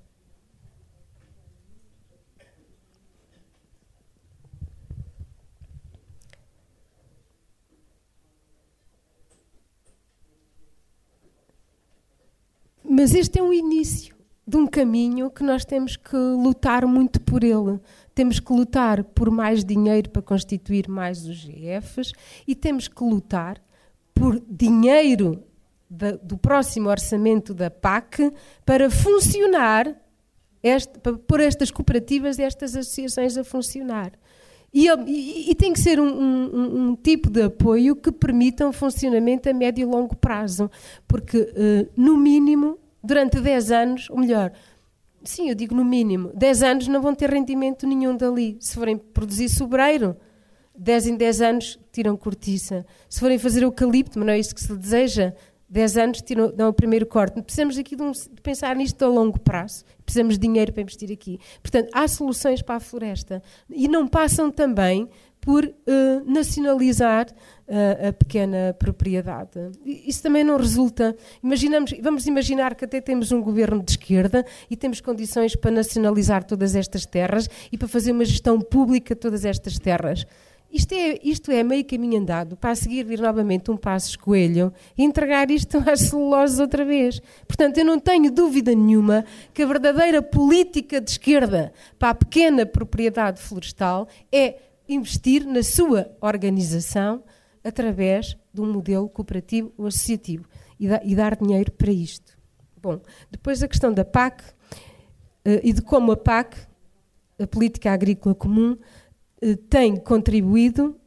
Mas este é um início de um caminho que nós temos que lutar muito por ele. Temos que lutar por mais dinheiro para constituir mais U G Fs e temos que lutar por dinheiro da, do próximo orçamento da P A C para funcionar, este, para pôr estas cooperativas e estas associações a funcionar. E, e, e tem que ser um, um, um tipo de apoio que permita um funcionamento a médio e longo prazo, porque, uh, no mínimo, durante dez anos, ou melhor, sim, eu digo no mínimo, dez anos não vão ter rendimento nenhum dali. Se forem produzir sobreiro, dez em dez anos tiram cortiça. Se forem fazer eucalipto, mas não é isso que se deseja, dez anos tiram, dão o primeiro corte. Precisamos aqui de, um, de pensar nisto a longo prazo. Precisamos de dinheiro para investir aqui. Portanto, há soluções para a floresta. E não passam também por uh, nacionalizar uh, a pequena propriedade. Isso também não resulta. Imaginamos, vamos imaginar que até temos um governo de esquerda e temos condições para nacionalizar todas estas terras e para fazer uma gestão pública de todas estas terras. Isto é, isto é meio caminho andado para a seguir vir novamente um Passos Coelho e entregar isto às celuloses outra vez. Portanto, eu não tenho dúvida nenhuma que a verdadeira política de esquerda para a pequena propriedade florestal é investir na sua organização através de um modelo cooperativo ou associativo e, da, e dar dinheiro para isto. Bom, depois a questão da P A C uh, e de como a P A C, a Política Agrícola Comum, tem contribuído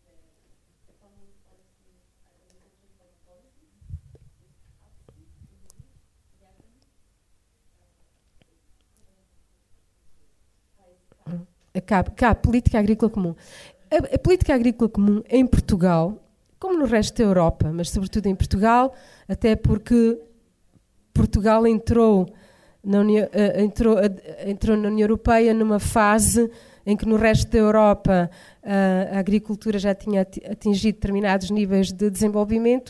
cá, cá, a Política Agrícola Comum. A, a Política Agrícola Comum em Portugal, como no resto da Europa, mas sobretudo em Portugal, até porque Portugal entrou na União, uh, entrou, uh, entrou na União Europeia numa fase em que no resto da Europa uh, a agricultura já tinha atingido determinados níveis de desenvolvimento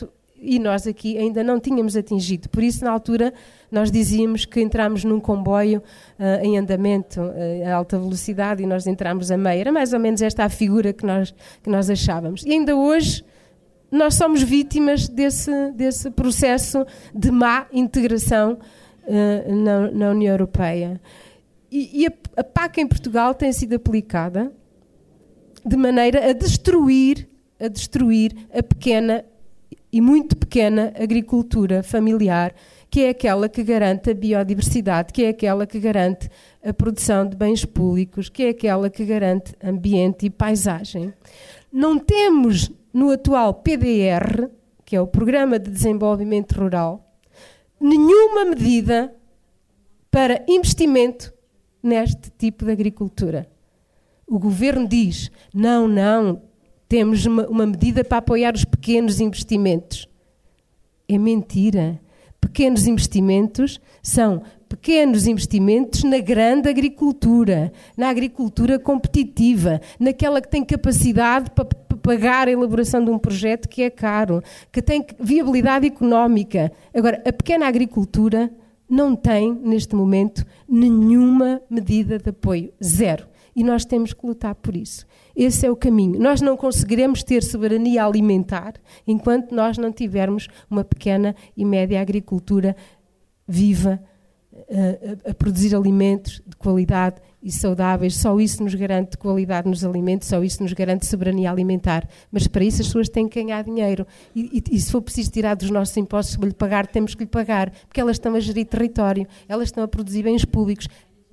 e nós aqui ainda não tínhamos atingido. Por isso, na altura, nós dizíamos que entramos num comboio uh, em andamento uh, a alta velocidade e nós entramos a meio. Era mais ou menos esta a figura que nós, que nós achávamos. E ainda hoje nós somos vítimas desse, desse processo de má integração uh, na, na União Europeia. E, e a, a P A C em Portugal tem sido aplicada de maneira a destruir, a destruir a pequena e muito pequena agricultura familiar, que é aquela que garante a biodiversidade, que é aquela que garante a produção de bens públicos, que é aquela que garante ambiente e paisagem. Não temos no atual P D R, que é o Programa de Desenvolvimento Rural, nenhuma medida para investimento neste tipo de agricultura. O governo diz, não, não, temos uma, uma medida para apoiar os pequenos investimentos. É mentira. Pequenos investimentos são pequenos investimentos na grande agricultura, na agricultura competitiva, naquela que tem capacidade para pagar a elaboração de um projeto que é caro, que tem viabilidade económica. Agora, a pequena agricultura não tem, neste momento, nenhuma medida de apoio. Zero. E nós temos que lutar por isso. Esse é o caminho. Nós não conseguiremos ter soberania alimentar enquanto nós não tivermos uma pequena e média agricultura viva, a, a, a produzir alimentos de qualidade e saudáveis. Só isso nos garante qualidade nos alimentos, só isso nos garante soberania alimentar. Mas para isso as pessoas têm que ganhar dinheiro. E, e, e se for preciso tirar dos nossos impostos para lhe pagar, temos que lhe pagar, porque elas estão a gerir território, elas estão a produzir bens públicos.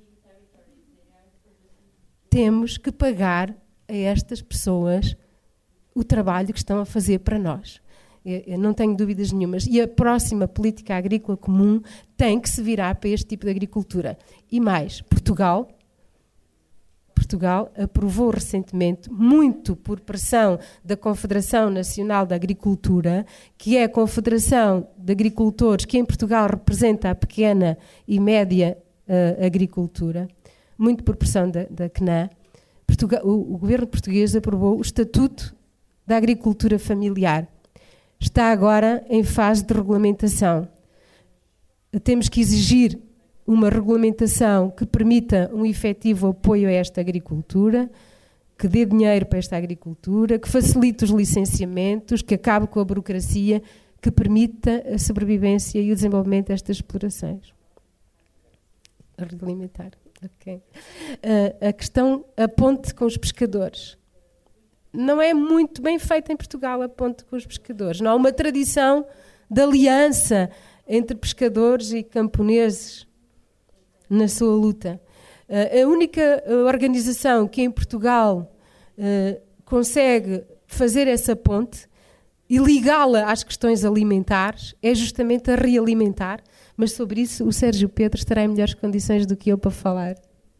Temos que pagar a estas pessoas o trabalho que estão a fazer para nós. Eu, eu não tenho dúvidas nenhumas. E a próxima política agrícola comum tem que se virar para este tipo de agricultura. E mais, Portugal, Portugal aprovou recentemente, muito por pressão da Confederação Nacional da Agricultura, que é a confederação de agricultores que em Portugal representa a pequena e média uh, agricultura, muito por pressão da, da C N A, Portugal, o, o governo português aprovou o Estatuto da Agricultura Familiar. Está agora em fase de regulamentação. Temos que exigir uma regulamentação que permita um efetivo apoio a esta agricultura, que dê dinheiro para esta agricultura, que facilite os licenciamentos, que acabe com a burocracia, que permita a sobrevivência e o desenvolvimento destas explorações. A regulamentar. Okay. Uh, a questão, a ponte com os pescadores. Não é muito bem feita em Portugal a ponte com os pescadores. Não há uma tradição de aliança entre pescadores e camponeses na sua luta. Uh, a única organização que em Portugal uh, consegue fazer essa ponte e ligá-la às questões alimentares é justamente a Realimentar, mas sobre isso o Sérgio Pedro estará em melhores condições do que eu para falar.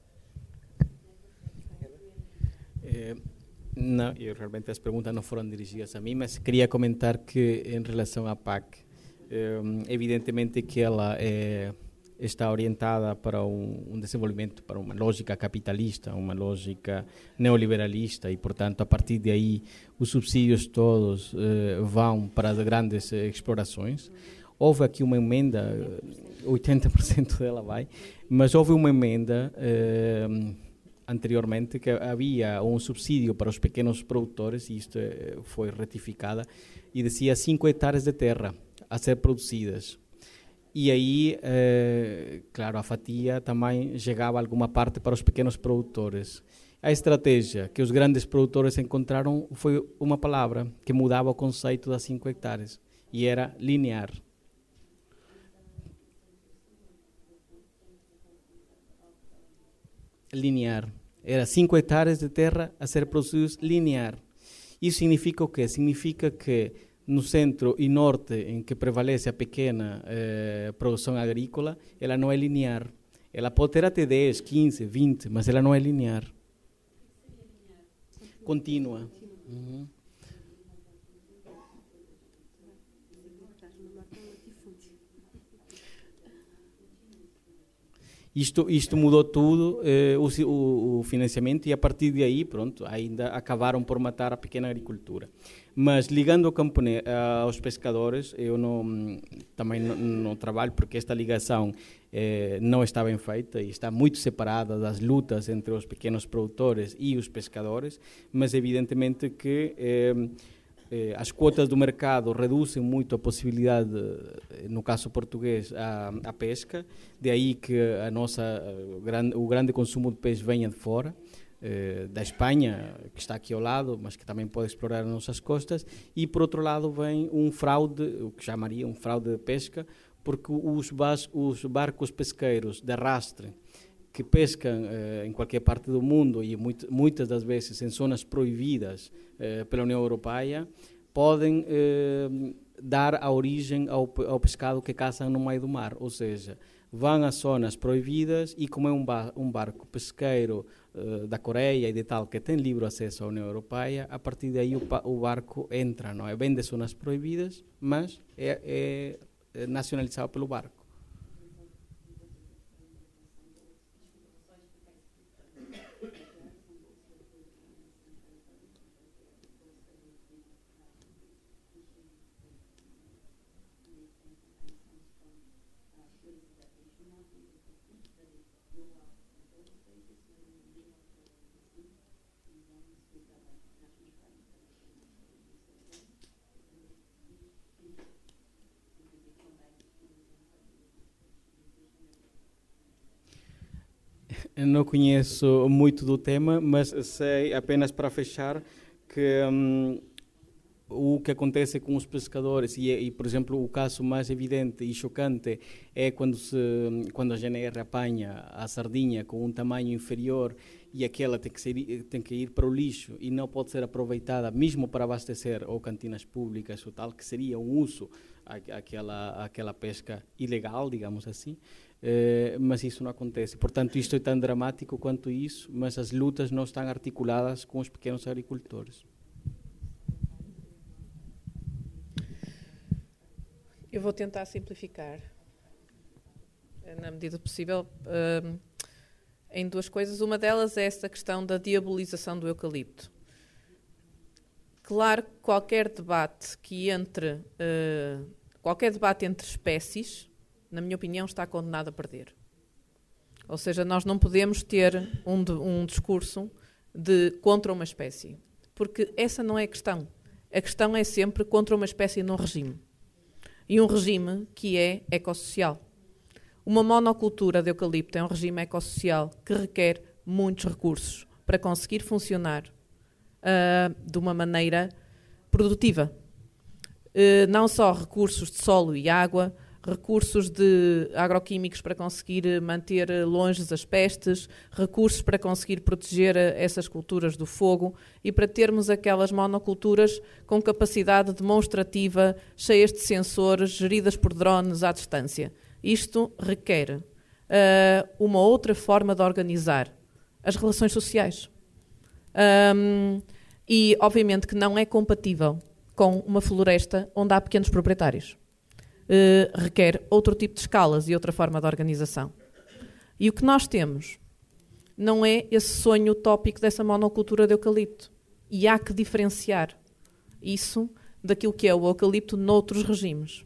É, não, eu realmente as perguntas não foram dirigidas a mim, mas queria comentar que em relação à P A C, é, evidentemente que ela é, está orientada para um, um desenvolvimento, para uma lógica capitalista, uma lógica neoliberalista e, portanto, a partir de aí os subsídios todos eh, vão para as grandes eh, explorações. Houve aqui uma emenda, oitenta por cento dela vai, mas houve uma emenda eh, anteriormente que havia um subsídio para os pequenos produtores, e isto eh, foi retificada, e dizia cinco hectares de terra a ser produzidas. E aí, eh, claro, a fatia também chegava alguma parte para os pequenos produtores. A estratégia que os grandes produtores encontraram foi uma palavra que mudava o conceito das cinco hectares, e era linear. Linear. Era cinco hectares de terra a ser produzidos linear. Isso significa o quê? Significa que no centro e norte, em que prevalece a pequena eh, produção agrícola, ela não é linear. Ela pode ter até dez, quinze, vinte, mas ela não é linear. Contínua. Uhum. Isto, isto mudou tudo, eh, o, o financiamento, e a partir de aí, pronto, ainda acabaram por matar a pequena agricultura. Mas ligando ao camponês, aos pescadores, eu não, também não, não trabalho, porque esta ligação eh, não está bem feita e está muito separada das lutas entre os pequenos produtores e os pescadores, mas evidentemente que eh, eh, as quotas do mercado reduzem muito a possibilidade, no caso português, a, a pesca, de aí que a nossa, o, grande, o grande consumo de peixe venha de fora, da Espanha, que está aqui ao lado, mas que também pode explorar as nossas costas, e por outro lado vem um fraude, o que chamaria um fraude de pesca, porque os, bas, os barcos pesqueiros de arrastre que pescam eh, em qualquer parte do mundo e muito, muitas das vezes em zonas proibidas eh, pela União Europeia, podem eh, dar a origem ao, ao pescado que caçam no meio do mar, ou seja, vão a zonas proibidas e como é um, bar, um barco pesqueiro uh, da Coreia e de tal, que tem livre acesso à União Europeia, a partir daí o, o barco entra, não é? Vem de zonas proibidas, mas é, é nacionalizado pelo barco. Eu não conheço muito do tema, mas sei, apenas para fechar, que hum, o que acontece com os pescadores, e, e, por exemplo, o caso mais evidente e chocante é quando, se, quando a G N R apanha a sardinha com um tamanho inferior e aquela tem que, ser, tem que ir para o lixo e não pode ser aproveitada mesmo para abastecer ou cantinas públicas ou tal, que seria um uso àquela, àquela pesca ilegal, digamos assim. Uh, mas isso não acontece. Portanto, isto é tão dramático quanto isso, mas as lutas não estão articuladas com os pequenos agricultores. Eu vou tentar simplificar, na medida possível, uh, em duas coisas. Uma delas é essa questão da diabolização do eucalipto. Claro que qualquer debate que entre, uh, qualquer debate entre espécies, na minha opinião, está condenado a perder. Ou seja, nós não podemos ter um, um discurso de contra uma espécie, porque essa não é a questão. A questão é sempre contra uma espécie num regime. E um regime que é ecossocial. Uma monocultura de eucalipto é um regime ecossocial que requer muitos recursos para conseguir funcionar uh, de uma maneira produtiva. Uh, não só recursos de solo e água, recursos de agroquímicos para conseguir manter longe as pestes, recursos para conseguir proteger essas culturas do fogo e para termos aquelas monoculturas com capacidade demonstrativa, cheias de sensores, geridas por drones à distância. Isto requer uh, uma outra forma de organizar as relações sociais. Um, e, obviamente, que não é compatível com uma floresta onde há pequenos proprietários. Uh, requer outro tipo de escalas e outra forma de organização. E o que nós temos não é esse sonho utópico dessa monocultura de eucalipto. E há que diferenciar isso daquilo que é o eucalipto noutros regimes,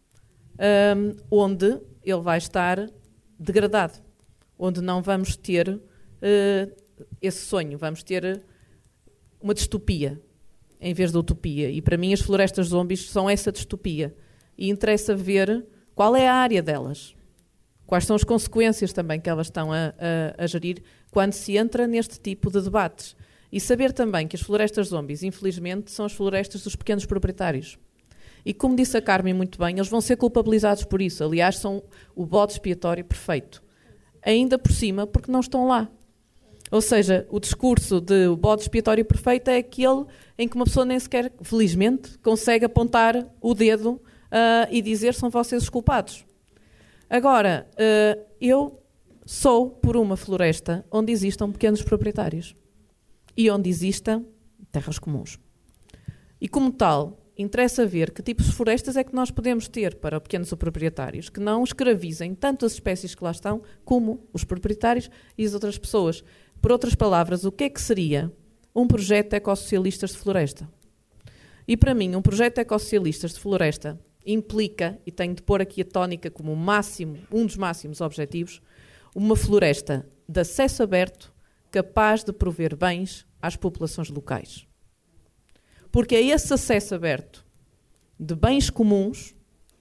um, onde ele vai estar degradado, onde não vamos ter uh, esse sonho, vamos ter uma distopia em vez de utopia. E para mim as florestas zombies são essa distopia. E interessa ver qual é a área delas, quais são as consequências também que elas estão a, a, a gerir quando se entra neste tipo de debates. E saber também que as florestas zombies, infelizmente, são as florestas dos pequenos proprietários. E como disse a Carmen muito bem, eles vão ser culpabilizados por isso. Aliás, são o bode expiatório perfeito. Ainda por cima, porque não estão lá. Ou seja, o discurso de o bode expiatório perfeito é aquele em que uma pessoa nem sequer, felizmente, consegue apontar o dedo Uh, e dizer são vocês os culpados. Agora, uh, eu sou por uma floresta onde existam pequenos proprietários e onde existam terras comuns. E como tal, interessa ver que tipos de florestas é que nós podemos ter para pequenos proprietários, que não escravizem tanto as espécies que lá estão, como os proprietários e as outras pessoas. Por outras palavras, o que é que seria um projeto de ecossocialistas de floresta? E para mim, um projeto de ecossocialistas de floresta implica, e tenho de pôr aqui a tónica como máximo, um dos máximos objetivos, uma floresta de acesso aberto capaz de prover bens às populações locais. Porque é esse acesso aberto de bens comuns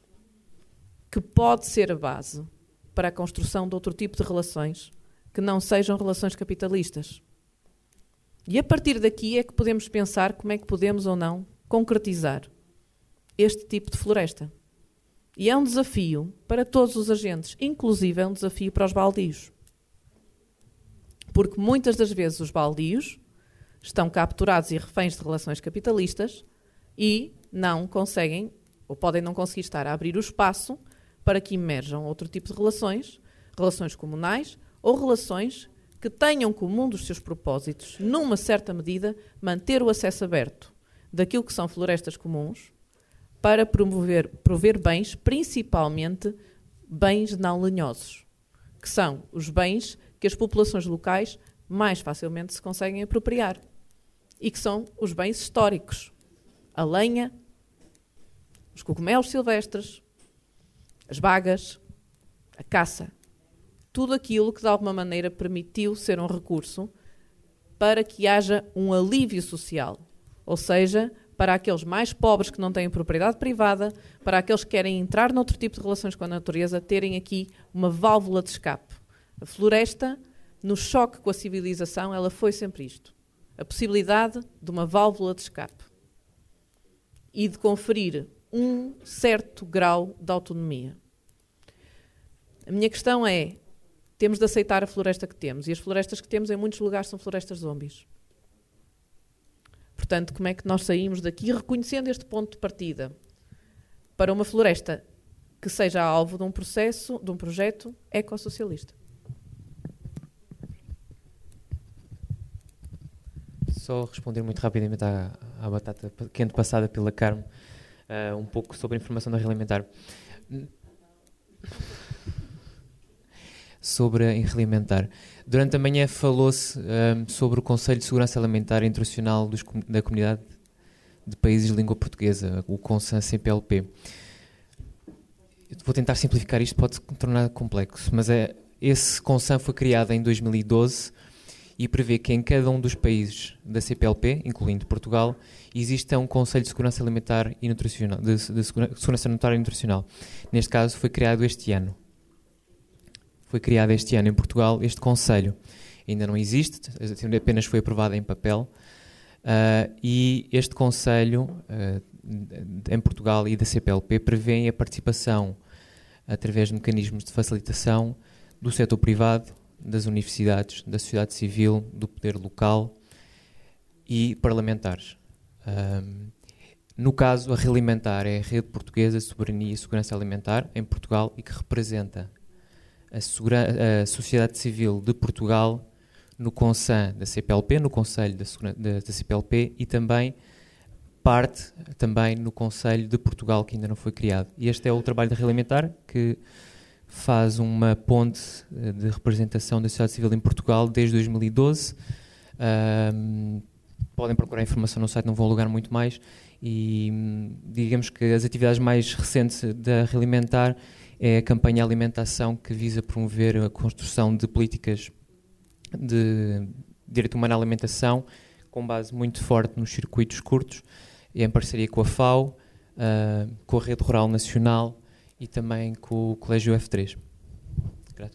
que pode ser a base para a construção de outro tipo de relações que não sejam relações capitalistas. E a partir daqui é que podemos pensar como é que podemos ou não concretizar este tipo de floresta. E é um desafio para todos os agentes, inclusive é um desafio para os baldios. Porque muitas das vezes os baldios estão capturados e reféns de relações capitalistas e não conseguem, ou podem não conseguir estar a abrir o espaço para que emerjam outro tipo de relações, relações comunais ou relações que tenham como um dos seus propósitos, numa certa medida, manter o acesso aberto daquilo que são florestas comuns para promover, prover bens, principalmente bens não lenhosos, que são os bens que as populações locais mais facilmente se conseguem apropriar e que são os bens históricos. A lenha, os cogumelos silvestres, as bagas, a caça. Tudo aquilo que de alguma maneira permitiu ser um recurso para que haja um alívio social, ou seja, para aqueles mais pobres que não têm propriedade privada, para aqueles que querem entrar noutro tipo de relações com a natureza, terem aqui uma válvula de escape. A floresta, no choque com a civilização, ela foi sempre isto. A possibilidade de uma válvula de escape e de conferir um certo grau de autonomia. A minha questão é, temos de aceitar a floresta que temos, e as florestas que temos em muitos lugares são florestas zombies. Portanto, como é que nós saímos daqui reconhecendo este ponto de partida para uma floresta que seja alvo de um processo, de um projeto ecossocialista? Só responder muito rapidamente à, à batata quente passada pela Carmo, uh, um pouco sobre a informação da Realimentar. Sobre a Realimentar. Durante a manhã falou-se um, sobre o Conselho de Segurança Alimentar Internacional dos, da Comunidade de Países de Língua Portuguesa, o CONSAN C P L P. Eu vou tentar simplificar isto, pode se tornar complexo, mas é, esse CONSAN foi criado em dois mil e doze e prevê que em cada um dos países da C P L P, incluindo Portugal, exista um Conselho de Segurança Alimentar e Nutricional, de, de Segurança Alimentar e Nutricional. Neste caso, foi criado este ano. Foi criado este ano em Portugal este Conselho. Ainda não existe, apenas foi aprovado em papel. Uh, e este Conselho, uh, em Portugal e da C P L P, prevê a participação, através de mecanismos de facilitação, do setor privado, das universidades, da sociedade civil, do poder local e parlamentares. Uh, no caso, a Realimentar é a Rede Portuguesa de Soberania e Segurança Alimentar, em Portugal, e que representa A, segura, a sociedade civil de Portugal no CONSAN da C P L P, no Conselho da, da, da C P L P e também parte também no Conselho de Portugal, que ainda não foi criado. E este é o trabalho da Realimentar, que faz uma ponte de representação da sociedade civil em Portugal desde dois mil e doze. Um, podem procurar informação no site, não vou alugar muito mais. E digamos que as atividades mais recentes da Realimentar é a campanha Alimentação, que visa promover a construção de políticas de direito humano à alimentação, com base muito forte nos circuitos curtos, e em parceria com a FAO, uh, com a Rede Rural Nacional e também com o Colégio F três. Grato.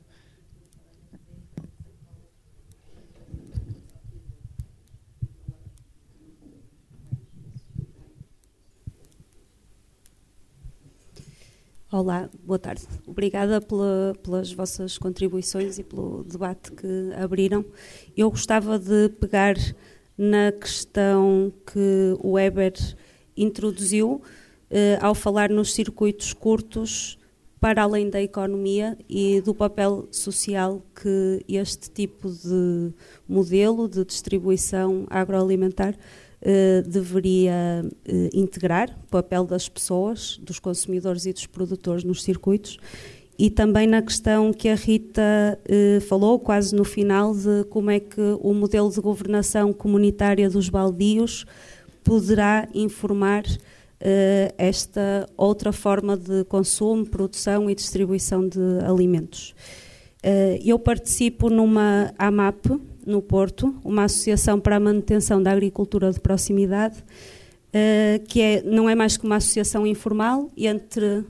Olá, boa tarde. Obrigada pela, pelas vossas contribuições e pelo debate que abriram. Eu gostava de pegar na questão que o Weber introduziu eh, ao falar nos circuitos curtos para além da economia e do papel social que este tipo de modelo de distribuição agroalimentar eh, deveria eh, integrar o papel das pessoas, dos consumidores e dos produtores nos circuitos, e também na questão que a Rita eh, falou quase no final de como é que o modelo de governação comunitária dos baldios poderá informar Uh, esta outra forma de consumo, produção e distribuição de alimentos. Uh, eu participo numa A M A P, no Porto, uma associação para a manutenção da agricultura de proximidade, uh, que é, não é mais que uma associação informal entre...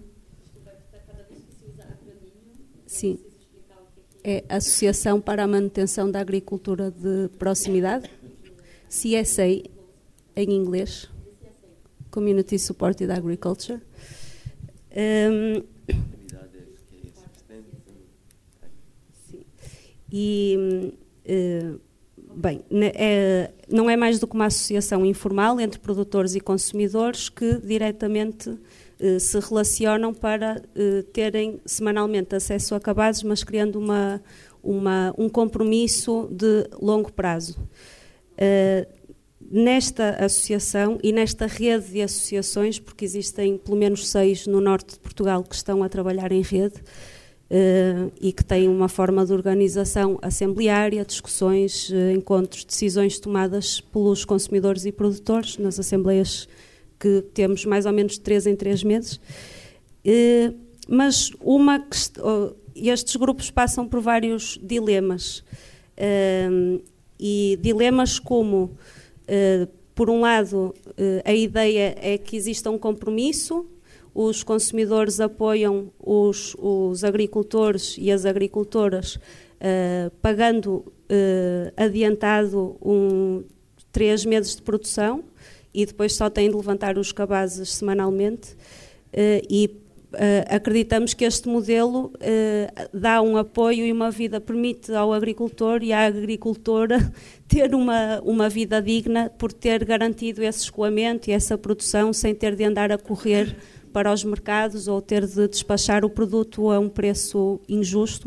Sim, é Associação para a Manutenção da Agricultura de Proximidade, C S A em inglês. Community Supported Agriculture. Um, sim. E, uh, bem, é, não é mais do que uma associação informal entre produtores e consumidores que diretamente uh, se relacionam para uh, terem semanalmente acesso a cabazes, mas criando uma, uma, um compromisso de longo prazo. Uh, Nesta associação e nesta rede de associações, porque existem pelo menos seis no norte de Portugal que estão a trabalhar em rede uh, e que têm uma forma de organização assembleária, discussões, uh, encontros, decisões tomadas pelos consumidores e produtores nas assembleias que temos mais ou menos de três em três meses. Uh, mas uma quest- uh, estes grupos passam por vários dilemas uh, e dilemas como Uh, por um lado, uh, a ideia é que exista um compromisso, os consumidores apoiam os, os agricultores e as agricultoras uh, pagando uh, adiantado um, três meses de produção e depois só têm de levantar os cabazes semanalmente uh, e Uh, acreditamos que este modelo uh, dá um apoio e uma vida, permite ao agricultor e à agricultora ter uma, uma vida digna por ter garantido esse escoamento e essa produção sem ter de andar a correr para os mercados ou ter de despachar o produto a um preço injusto.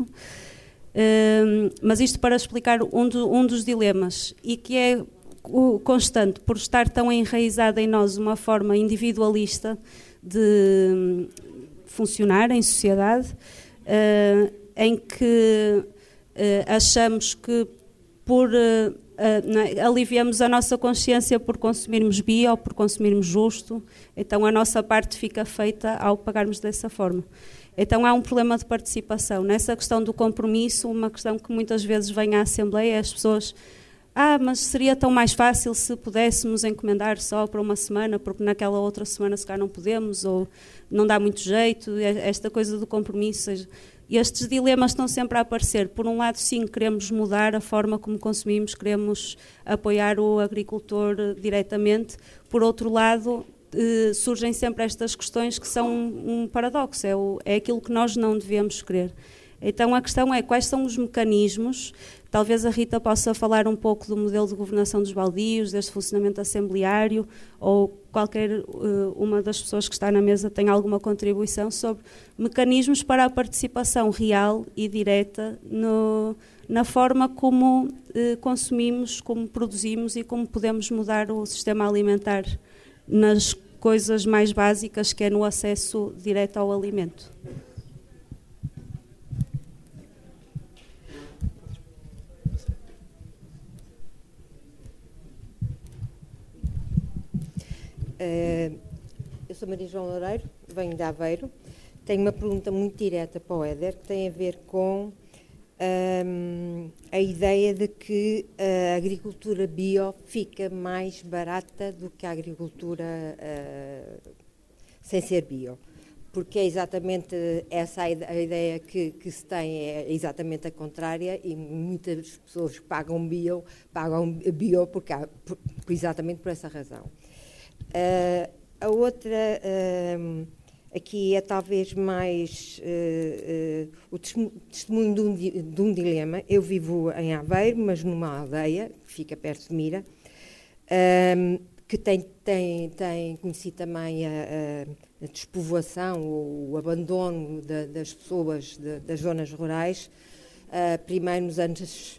Uh, mas isto para explicar um, do, um dos dilemas e que é o constante, por estar tão enraizada em nós uma forma individualista de funcionar em sociedade, uh, em que uh, achamos que por uh, uh, aliviamos a nossa consciência por consumirmos bio, por consumirmos justo, então a nossa parte fica feita ao pagarmos dessa forma. Então há um problema de participação. Nessa questão do compromisso, uma questão que muitas vezes vem à Assembleia, as pessoas ah, mas seria tão mais fácil se pudéssemos encomendar só para uma semana, porque naquela outra semana se calhar não podemos, ou não dá muito jeito, esta coisa do compromisso. Seja, estes dilemas estão sempre a aparecer. Por um lado, sim, queremos mudar a forma como consumimos, queremos apoiar o agricultor diretamente. Por outro lado, eh, surgem sempre estas questões que são um, um paradoxo, é, o, é aquilo que nós não devemos querer. Então a questão é quais são os mecanismos. Talvez a Rita possa falar um pouco do modelo de governação dos baldios, deste funcionamento assembleário, ou qualquer uh, uma das pessoas que está na mesa tem alguma contribuição sobre mecanismos para a participação real e direta no, na forma como uh, consumimos, como produzimos e como podemos mudar o sistema alimentar nas coisas mais básicas, que é no acesso direto ao alimento. Uh, eu sou Maria João Loureiro, venho de Aveiro. Tenho uma pergunta muito direta para o Éder, que tem a ver com um, a ideia de que a agricultura bio fica mais barata do que a agricultura uh, sem ser bio. Porque é exatamente essa a ideia que, que se tem, é exatamente a contrária, e muitas pessoas que pagam bio, pagam bio porque há, por, exatamente por essa razão. Uh, a outra uh, aqui é talvez mais uh, uh, o testemunho de um, de um dilema. Eu vivo em Aveiro, mas numa aldeia que fica perto de Mira, uh, que tem, tem, tem conhecido também a, a, a despovoação, o, o abandono de, das pessoas de, das zonas rurais, uh, primeiro nos anos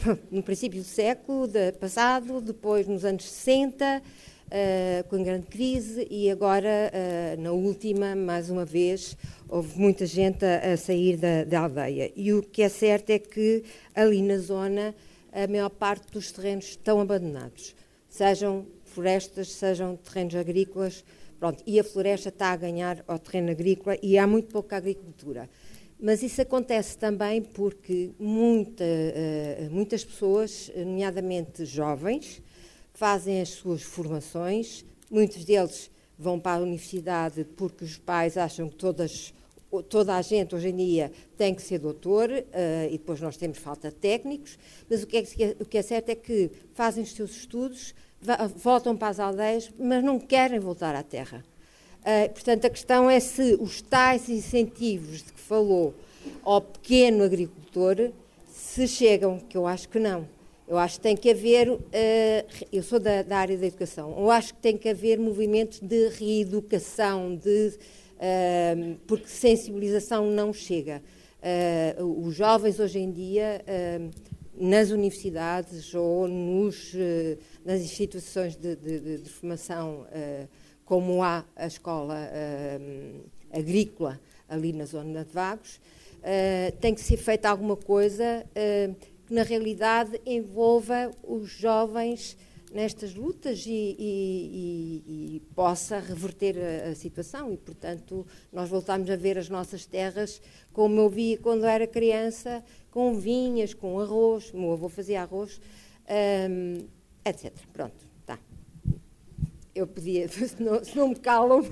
no princípio do século de, passado, depois nos anos sessenta, uh, com a grande crise, e agora, uh, na última, mais uma vez, houve muita gente a, a sair da, da aldeia. E o que é certo é que ali na zona a maior parte dos terrenos estão abandonados, sejam florestas, sejam terrenos agrícolas, pronto, e a floresta está a ganhar ao terreno agrícola e há muito pouca agricultura. Mas isso acontece também porque muita, uh, muitas pessoas, nomeadamente jovens, fazem as suas formações, muitos deles vão para a universidade porque os pais acham que todas, toda a gente hoje em dia tem que ser doutor, uh, e depois nós temos falta de técnicos, mas o que, é, o que é certo é que fazem os seus estudos, voltam para as aldeias, mas não querem voltar à terra. Uh, portanto, a questão é se os tais incentivos de que falou ao pequeno agricultor se chegam, que eu acho que não. Eu acho que tem que haver, uh, eu sou da, da área da educação, eu acho que tem que haver movimentos de reeducação, de, uh, porque sensibilização não chega. Uh, os jovens hoje em dia, uh, nas universidades ou nos, uh, nas instituições de, de, de formação, uh, como há a escola uh, agrícola ali na zona de Vagos, uh, tem que ser feita alguma coisa uh, que na realidade envolva os jovens nestas lutas e, e, e, e possa reverter a, a situação e, portanto, nós voltamos a ver as nossas terras como eu via quando era criança, com vinhas, com arroz, o meu avô fazia arroz, um, etcétera. Pronto. Eu podia, se não, se não me calam.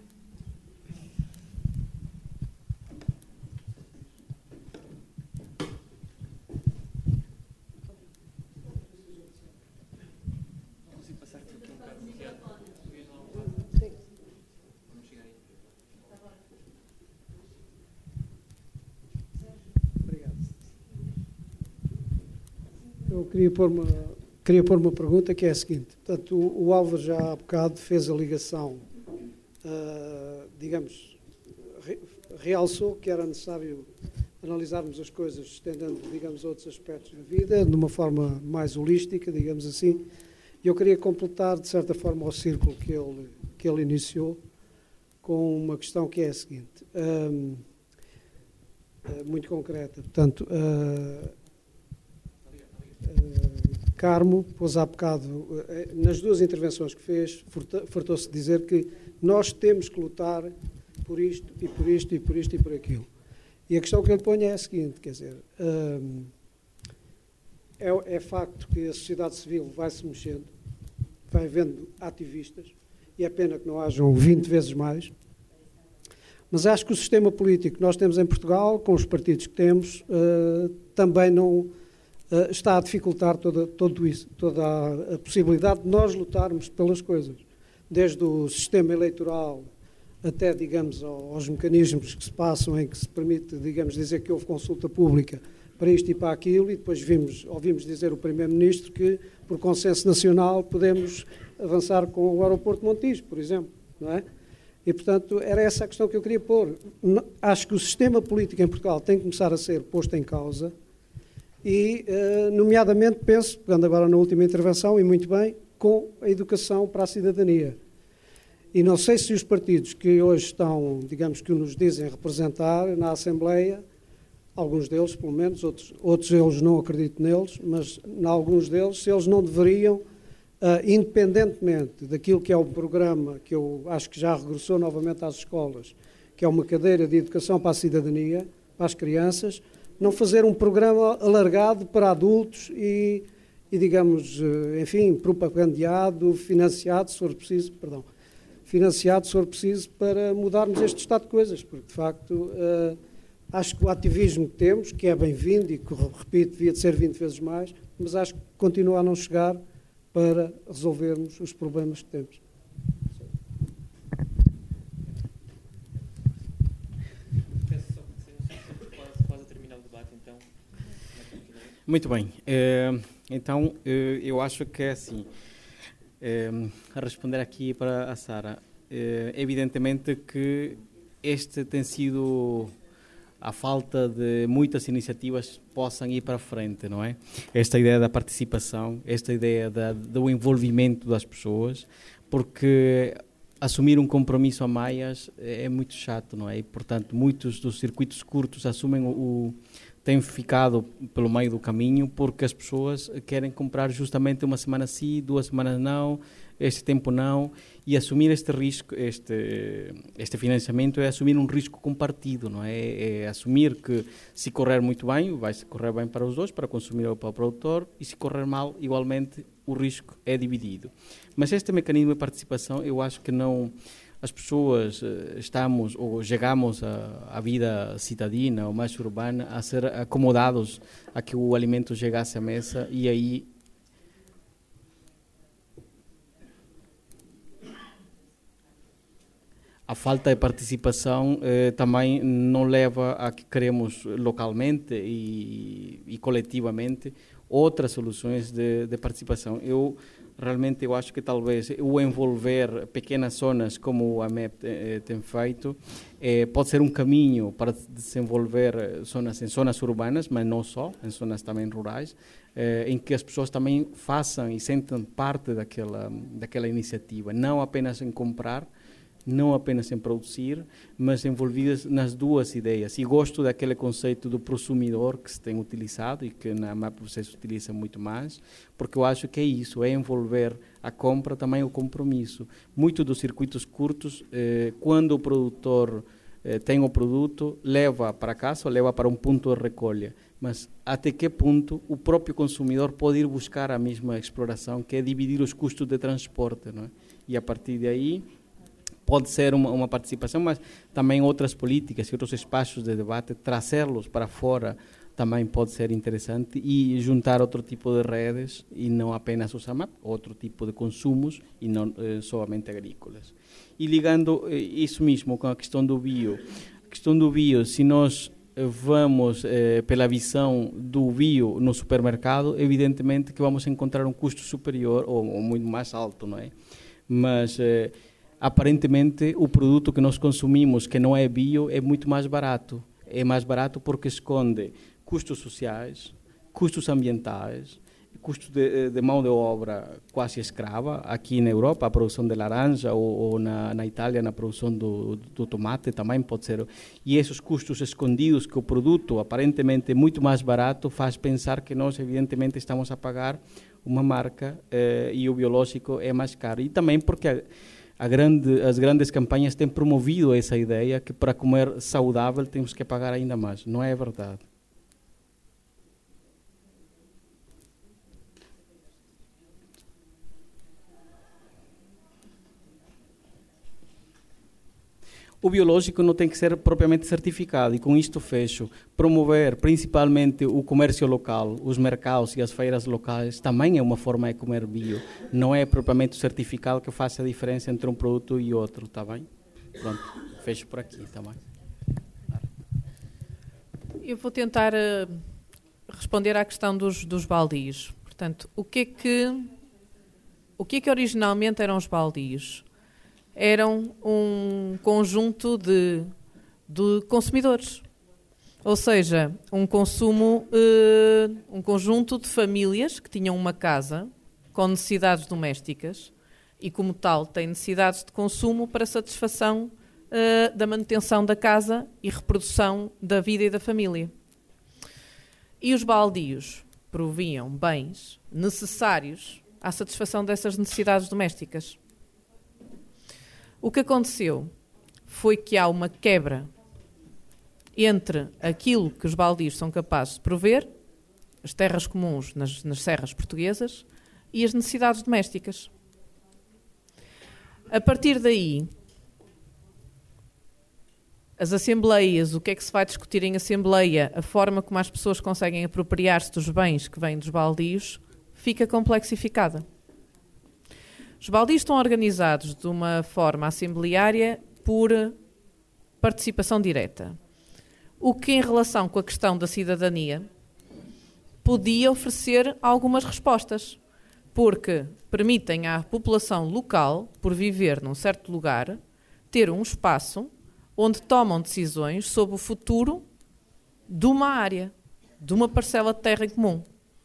Obrigado. Eu queria pôr uma. Queria pôr uma pergunta que é a seguinte. Portanto, o, o Álvaro já há bocado fez a ligação, uh, digamos, re, realçou que era necessário analisarmos as coisas estendendo, digamos, outros aspectos da vida de uma forma mais holística, digamos assim. E eu queria completar, de certa forma, o círculo que ele, que ele iniciou com uma questão que é a seguinte, um, uh, muito concreta. Portanto, uh, uh, Carmo pôs há bocado, nas duas intervenções que fez, fartou-se de dizer que nós temos que lutar por isto, e por isto, e por isto, e por aquilo. E a questão que eu lhe ponho é a seguinte, quer dizer, hum, é, é facto que a sociedade civil vai se mexendo, vai havendo ativistas, e é pena que não hajam vinte vezes mais, mas acho que o sistema político que nós temos em Portugal, com os partidos que temos, uh, também não... Uh, está a dificultar toda, todo isso, toda a, a possibilidade de nós lutarmos pelas coisas, desde o sistema eleitoral até, digamos, aos mecanismos que se passam em que se permite, digamos, dizer que houve consulta pública para isto e para aquilo, e depois vimos, ouvimos dizer o Primeiro-Ministro que, por consenso nacional, podemos avançar com o aeroporto de Montijo, por exemplo, não é? E, portanto, era essa a questão que eu queria pôr. Acho que o sistema político em Portugal tem que começar a ser posto em causa, e, nomeadamente, penso, pegando agora na última intervenção, e muito bem, com a educação para a cidadania. E não sei se os partidos que hoje estão, digamos, que nos dizem representar na Assembleia, alguns deles, pelo menos, outros, outros eles não acredito neles, mas em alguns deles, se eles não deveriam, uh, independentemente daquilo que é o programa, que eu acho que já regressou novamente às escolas, que é uma cadeira de educação para a cidadania, para as crianças, não fazer um programa alargado para adultos e, e digamos, enfim, propagandeado, financiado, se for preciso, perdão, financiado, se for preciso, para mudarmos este estado de coisas, porque, de facto, uh, acho que o ativismo que temos, que é bem-vindo e que, repito, devia de ser vinte vezes mais, mas acho que continua a não chegar para resolvermos os problemas que temos. Muito bem. Então, eu acho que é assim. A responder aqui para a Sara, evidentemente que este tem sido a falta de muitas iniciativas possam ir para frente, não é? Esta ideia da participação, esta ideia da, do envolvimento das pessoas, porque assumir um compromisso a mais é muito chato, não é? E, portanto, muitos dos circuitos curtos assumem o, o têm ficado pelo meio do caminho porque as pessoas querem comprar justamente uma semana sim, duas semanas não, este tempo não, e assumir este risco, este, este financiamento é assumir um risco compartido, não é? É assumir que se correr muito bem, vai correr bem para os dois, para o consumidor e para o produtor, e se correr mal, igualmente, o risco é dividido. Mas este mecanismo de participação, eu acho que não... As pessoas estamos ou chegamos à vida cidadina ou mais urbana a ser acomodados a que o alimento chegasse à mesa, e aí a falta de participação eh, também não leva a que queremos localmente e, e coletivamente outras soluções de, de participação. Eu realmente eu acho que talvez o envolver pequenas zonas como a M E P eh, tem feito eh, pode ser um caminho para desenvolver zonas em zonas urbanas, mas não só, em zonas também rurais, eh, em que as pessoas também façam e sentem parte daquela, daquela iniciativa, não apenas em comprar, não apenas em produzir, mas envolvidas nas duas ideias. E gosto daquele conceito do prosumidor que se tem utilizado e que na M A P você se utiliza muito mais, porque eu acho que é isso, é envolver a compra também o compromisso. Muito dos circuitos curtos, eh, quando o produtor eh, tem o produto, leva para casa, leva para um ponto de recolha, mas até que ponto o próprio consumidor pode ir buscar a mesma exploração, que é dividir os custos de transporte, não é? E a partir de aí pode ser uma, uma participação, mas também outras políticas e outros espaços de debate, trazê-los para fora também pode ser interessante, e juntar outro tipo de redes e não apenas os A M A P, outro tipo de consumos e não eh, somente agrícolas. E ligando eh, isso mesmo com a questão do bio, a questão do bio, se nós eh, vamos eh, pela visão do bio no supermercado, evidentemente que vamos encontrar um custo superior ou, ou muito mais alto, não é? Mas eh, aparentemente o produto que nós consumimos que não é bio é muito mais barato. É mais barato porque esconde custos sociais, custos ambientais, custos de, de mão de obra quase escrava. Aqui na Europa a produção de laranja, ou, ou na, na Itália na produção do, do tomate também pode ser. E esses custos escondidos que o produto aparentemente é muito mais barato faz pensar que nós evidentemente estamos a pagar uma marca eh, e o biológico é mais caro. E também porque a, A grande, as grandes campanhas têm promovido essa ideia que para comer saudável temos que pagar ainda mais. Não é verdade. O biológico não tem que ser propriamente certificado, e com isto fecho. Promover principalmente o comércio local, os mercados e as feiras locais também é uma forma de comer bio. Não é propriamente o certificado que faça a diferença entre um produto e outro, está bem? Pronto, fecho por aqui também. Eu vou tentar uh, responder à questão dos, dos baldios. Portanto, o que é que, o que é que originalmente eram os baldios? Eram um conjunto de, de consumidores, ou seja, um consumo, uh, um conjunto de famílias que tinham uma casa com necessidades domésticas e, como tal, têm necessidades de consumo para satisfação uh, da manutenção da casa e reprodução da vida e da família. E os baldios proviam bens necessários à satisfação dessas necessidades domésticas. O que aconteceu foi que há uma quebra entre aquilo que os baldios são capazes de prover, as terras comuns nas, nas serras portuguesas, e as necessidades domésticas. A partir daí, as assembleias, o que é que se vai discutir em assembleia, a forma como as pessoas conseguem apropriar-se dos bens que vêm dos baldios, fica complexificada. Os baldios estão organizados de uma forma assembleária por participação direta, o que, em relação com a questão da cidadania, podia oferecer algumas respostas, porque permitem à população local, por viver num certo lugar, ter um espaço onde tomam decisões sobre o futuro de uma área, de uma parcela de terra em comum.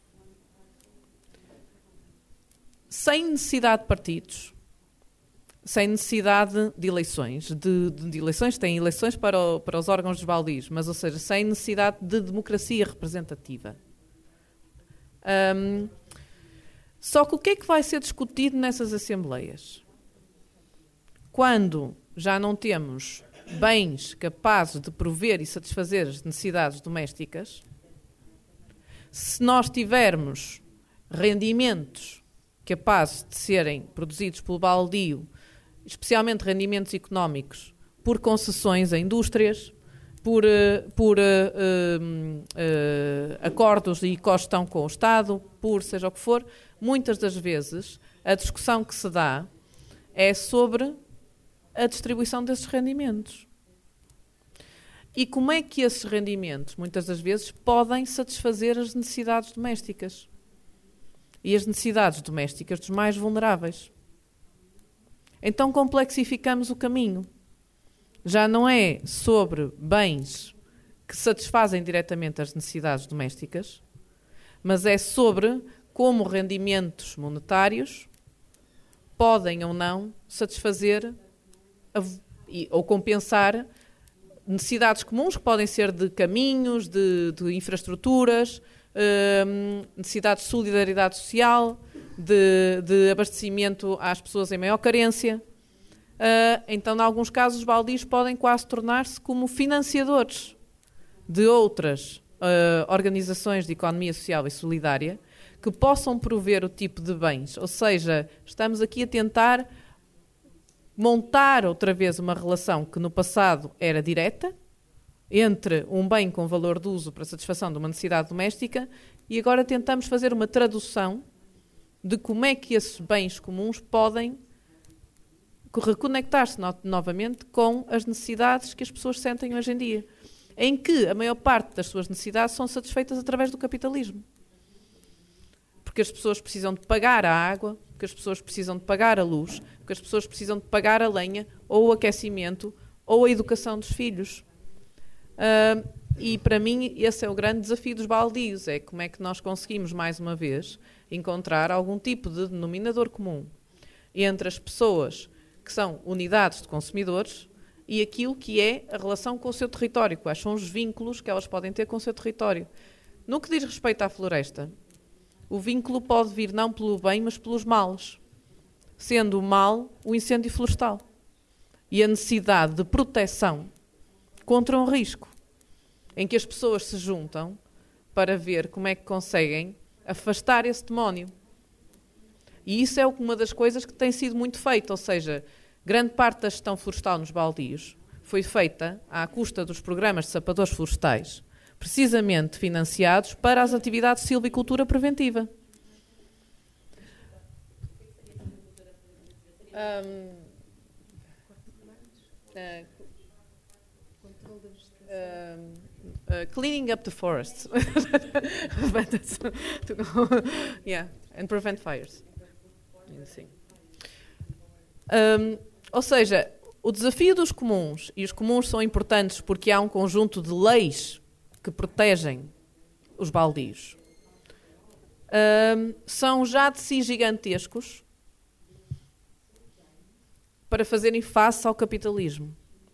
Sem necessidade de partidos, sem necessidade de eleições. De, de, de eleições, tem eleições para, o, para os órgãos dos baldios, mas, ou seja, sem necessidade de democracia representativa. Um, só que o que é que vai ser discutido nessas assembleias? Quando já não temos bens capazes de prover e satisfazer as necessidades domésticas, se nós tivermos rendimentos capazes de serem produzidos pelo baldio, especialmente rendimentos económicos, por concessões a indústrias, por, por uh, uh, uh, acordos e cogestão com o Estado, por seja o que for, muitas das vezes a discussão que se dá é sobre a distribuição desses rendimentos. E como é que esses rendimentos, muitas das vezes, podem satisfazer as necessidades domésticas e as necessidades domésticas dos mais vulneráveis. Então complexificamos o caminho. Já não é sobre bens que satisfazem diretamente as necessidades domésticas, mas é sobre como rendimentos monetários podem ou não satisfazer a, ou compensar necessidades comuns, que podem ser de caminhos, de, de infraestruturas, hum, necessidades de solidariedade social, de, de abastecimento às pessoas em maior carência. Uh, então, em alguns casos, os baldios podem quase tornar-se como financiadores de outras uh, organizações de economia social e solidária que possam prover o tipo de bens. Ou seja, estamos aqui a tentar montar outra vez uma relação que no passado era direta entre um bem com valor de uso para satisfação de uma necessidade doméstica e agora tentamos fazer uma tradução de como é que esses bens comuns podem reconectar-se no- novamente com as necessidades que as pessoas sentem hoje em dia, em que a maior parte das suas necessidades são satisfeitas através do capitalismo. Porque as pessoas precisam de pagar a água, porque as pessoas precisam de pagar a luz, porque as pessoas precisam de pagar a lenha, ou o aquecimento, ou a educação dos filhos. Uh, e, para mim, esse é o grande desafio dos baldios, é como é que nós conseguimos, mais uma vez, encontrar algum tipo de denominador comum entre as pessoas que são unidades de consumidores e aquilo que é a relação com o seu território, quais são os vínculos que elas podem ter com o seu território. No que diz respeito à floresta, o vínculo pode vir não pelo bem, mas pelos males, sendo o mal o incêndio florestal e a necessidade de proteção contra um risco, em que as pessoas se juntam para ver como é que conseguem afastar esse demónio. E isso é uma das coisas que tem sido muito feita, ou seja, grande parte da gestão florestal nos baldios foi feita à custa dos programas de sapadores florestais, precisamente financiados para as atividades de silvicultura preventiva. Um, uh, um, uh, cleaning up the forests. Yeah, and prevent fires. Sim. Um, ou seja, o desafio dos comuns, e os comuns são importantes porque há um conjunto de leis que protegem os baldios, um, são já de si gigantescos para fazerem face ao capitalismo.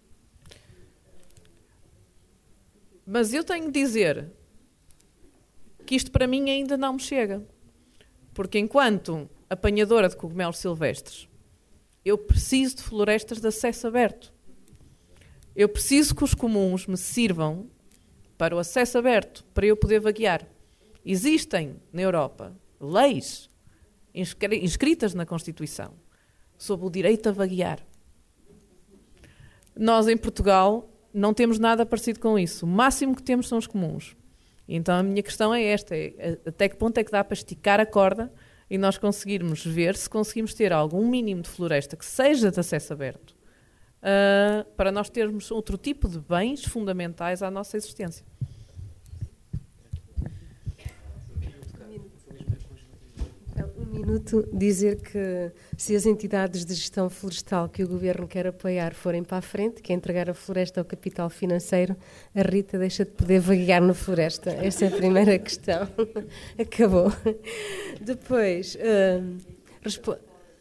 Mas eu tenho de dizer que isto para mim ainda não me chega, porque enquanto apanhadora de cogumelos silvestres, eu preciso de florestas de acesso aberto. Eu preciso que os comuns me sirvam para o acesso aberto, para eu poder vaguear. Existem, na Europa, leis inscri- inscritas na Constituição sobre o direito a vaguear. Nós, em Portugal, não temos nada parecido com isso. O máximo que temos são os comuns. Então, a minha questão é esta, é até que ponto é que dá para esticar a corda e nós conseguirmos ver se conseguimos ter algum mínimo de floresta que seja de acesso aberto, uh, para nós termos outro tipo de bens fundamentais à nossa existência. Um minuto dizer que se as entidades de gestão florestal que o Governo quer apoiar forem para a frente, que é entregar a floresta ao capital financeiro, a Rita deixa de poder vaguear na floresta. Essa é a primeira questão. Acabou. Depois, uh, respo-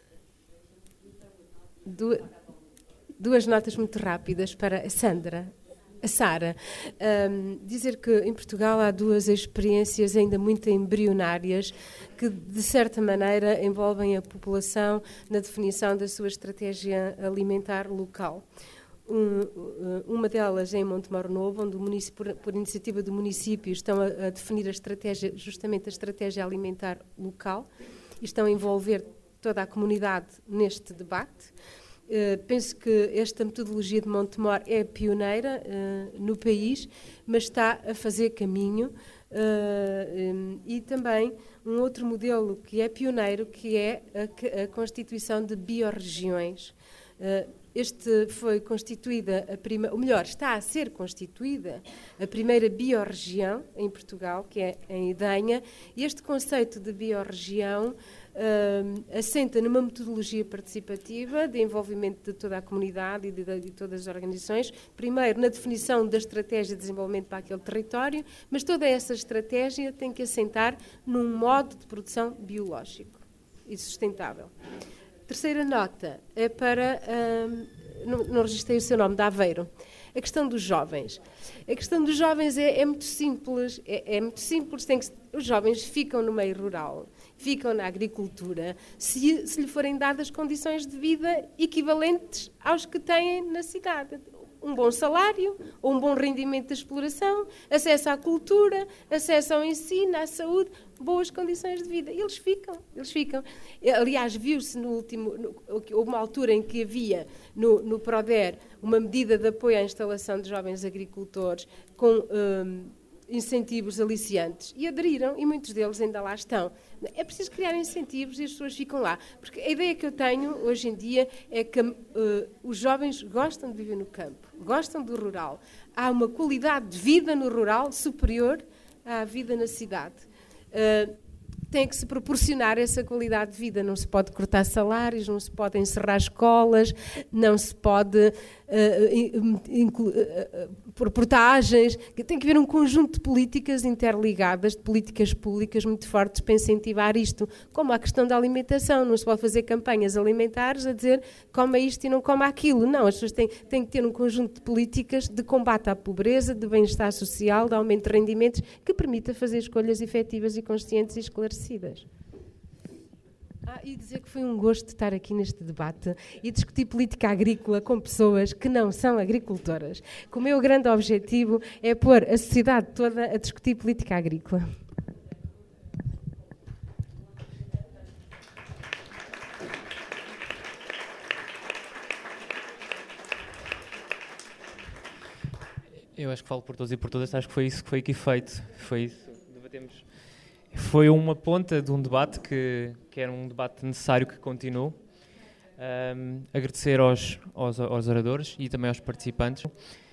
du- duas notas muito rápidas para a Sandra. A Sara, um, dizer que em Portugal há duas experiências ainda muito embrionárias que, de certa maneira, envolvem a população na definição da sua estratégia alimentar local. Um, uma delas é em Montemor Novo, onde, o município, por, por iniciativa do município, estão a, a definir a estratégia, justamente a estratégia alimentar local, e estão a envolver toda a comunidade neste debate. Uh, penso que esta metodologia de Montemor é pioneira uh, no país, mas está a fazer caminho. Uh, um, e também um outro modelo que é pioneiro, que é a, a constituição de biorregiões. Uh, este foi constituída, a prima, ou melhor, está a ser constituída a primeira biorregião em Portugal, que é em Idenha, e este conceito de biorregião Uh, assenta numa metodologia participativa de envolvimento de toda a comunidade e de, de, de todas as organizações, primeiro na definição da estratégia de desenvolvimento para aquele território, mas toda essa estratégia tem que assentar num modo de produção biológico e sustentável. Terceira nota é para, uh, não, não registrei o seu nome, de Aveiro. A questão dos jovens. A questão dos jovens é, é muito simples. É, é muito simples. Tem que, os jovens ficam no meio rural, ficam na agricultura, se, se lhe forem dadas condições de vida equivalentes aos que têm na cidade. Um bom salário, um bom rendimento de exploração, acesso à cultura, acesso ao ensino, à saúde, boas condições de vida. Eles ficam, eles ficam. Aliás, viu-se no último, no, houve uma altura em que havia no, no PRODER uma medida de apoio à instalação de jovens agricultores com hum, incentivos aliciantes e aderiram, e muitos deles ainda lá estão. É preciso criar incentivos e as pessoas ficam lá. Porque a ideia que eu tenho hoje em dia é que uh, os jovens gostam de viver no campo, gostam do rural. Há uma qualidade de vida no rural superior à vida na cidade. Uh, tem que se proporcionar essa qualidade de vida. Não se pode cortar salários, não se pode encerrar escolas, não se pode uh, inclu, uh, portagens. Tem que haver um conjunto de políticas interligadas, de políticas públicas muito fortes para incentivar isto, como a questão da alimentação. Não se pode fazer campanhas alimentares a dizer coma isto e não coma aquilo. Não, as pessoas têm, têm que ter um conjunto de políticas de combate à pobreza, de bem-estar social, de aumento de rendimentos, que permita fazer escolhas efetivas e conscientes e esclarecidas. Ah, e dizer que foi um gosto estar aqui neste debate e discutir política agrícola com pessoas que não são agricultoras. Que o meu grande objetivo é pôr a sociedade toda a discutir política agrícola. Eu acho que falo por todos e por todas, acho que foi isso que foi aqui feito. Foi isso. Debatemos. Foi uma ponta de um debate que, que era um debate necessário que continue. Um, agradecer aos, aos, aos oradores e também aos participantes.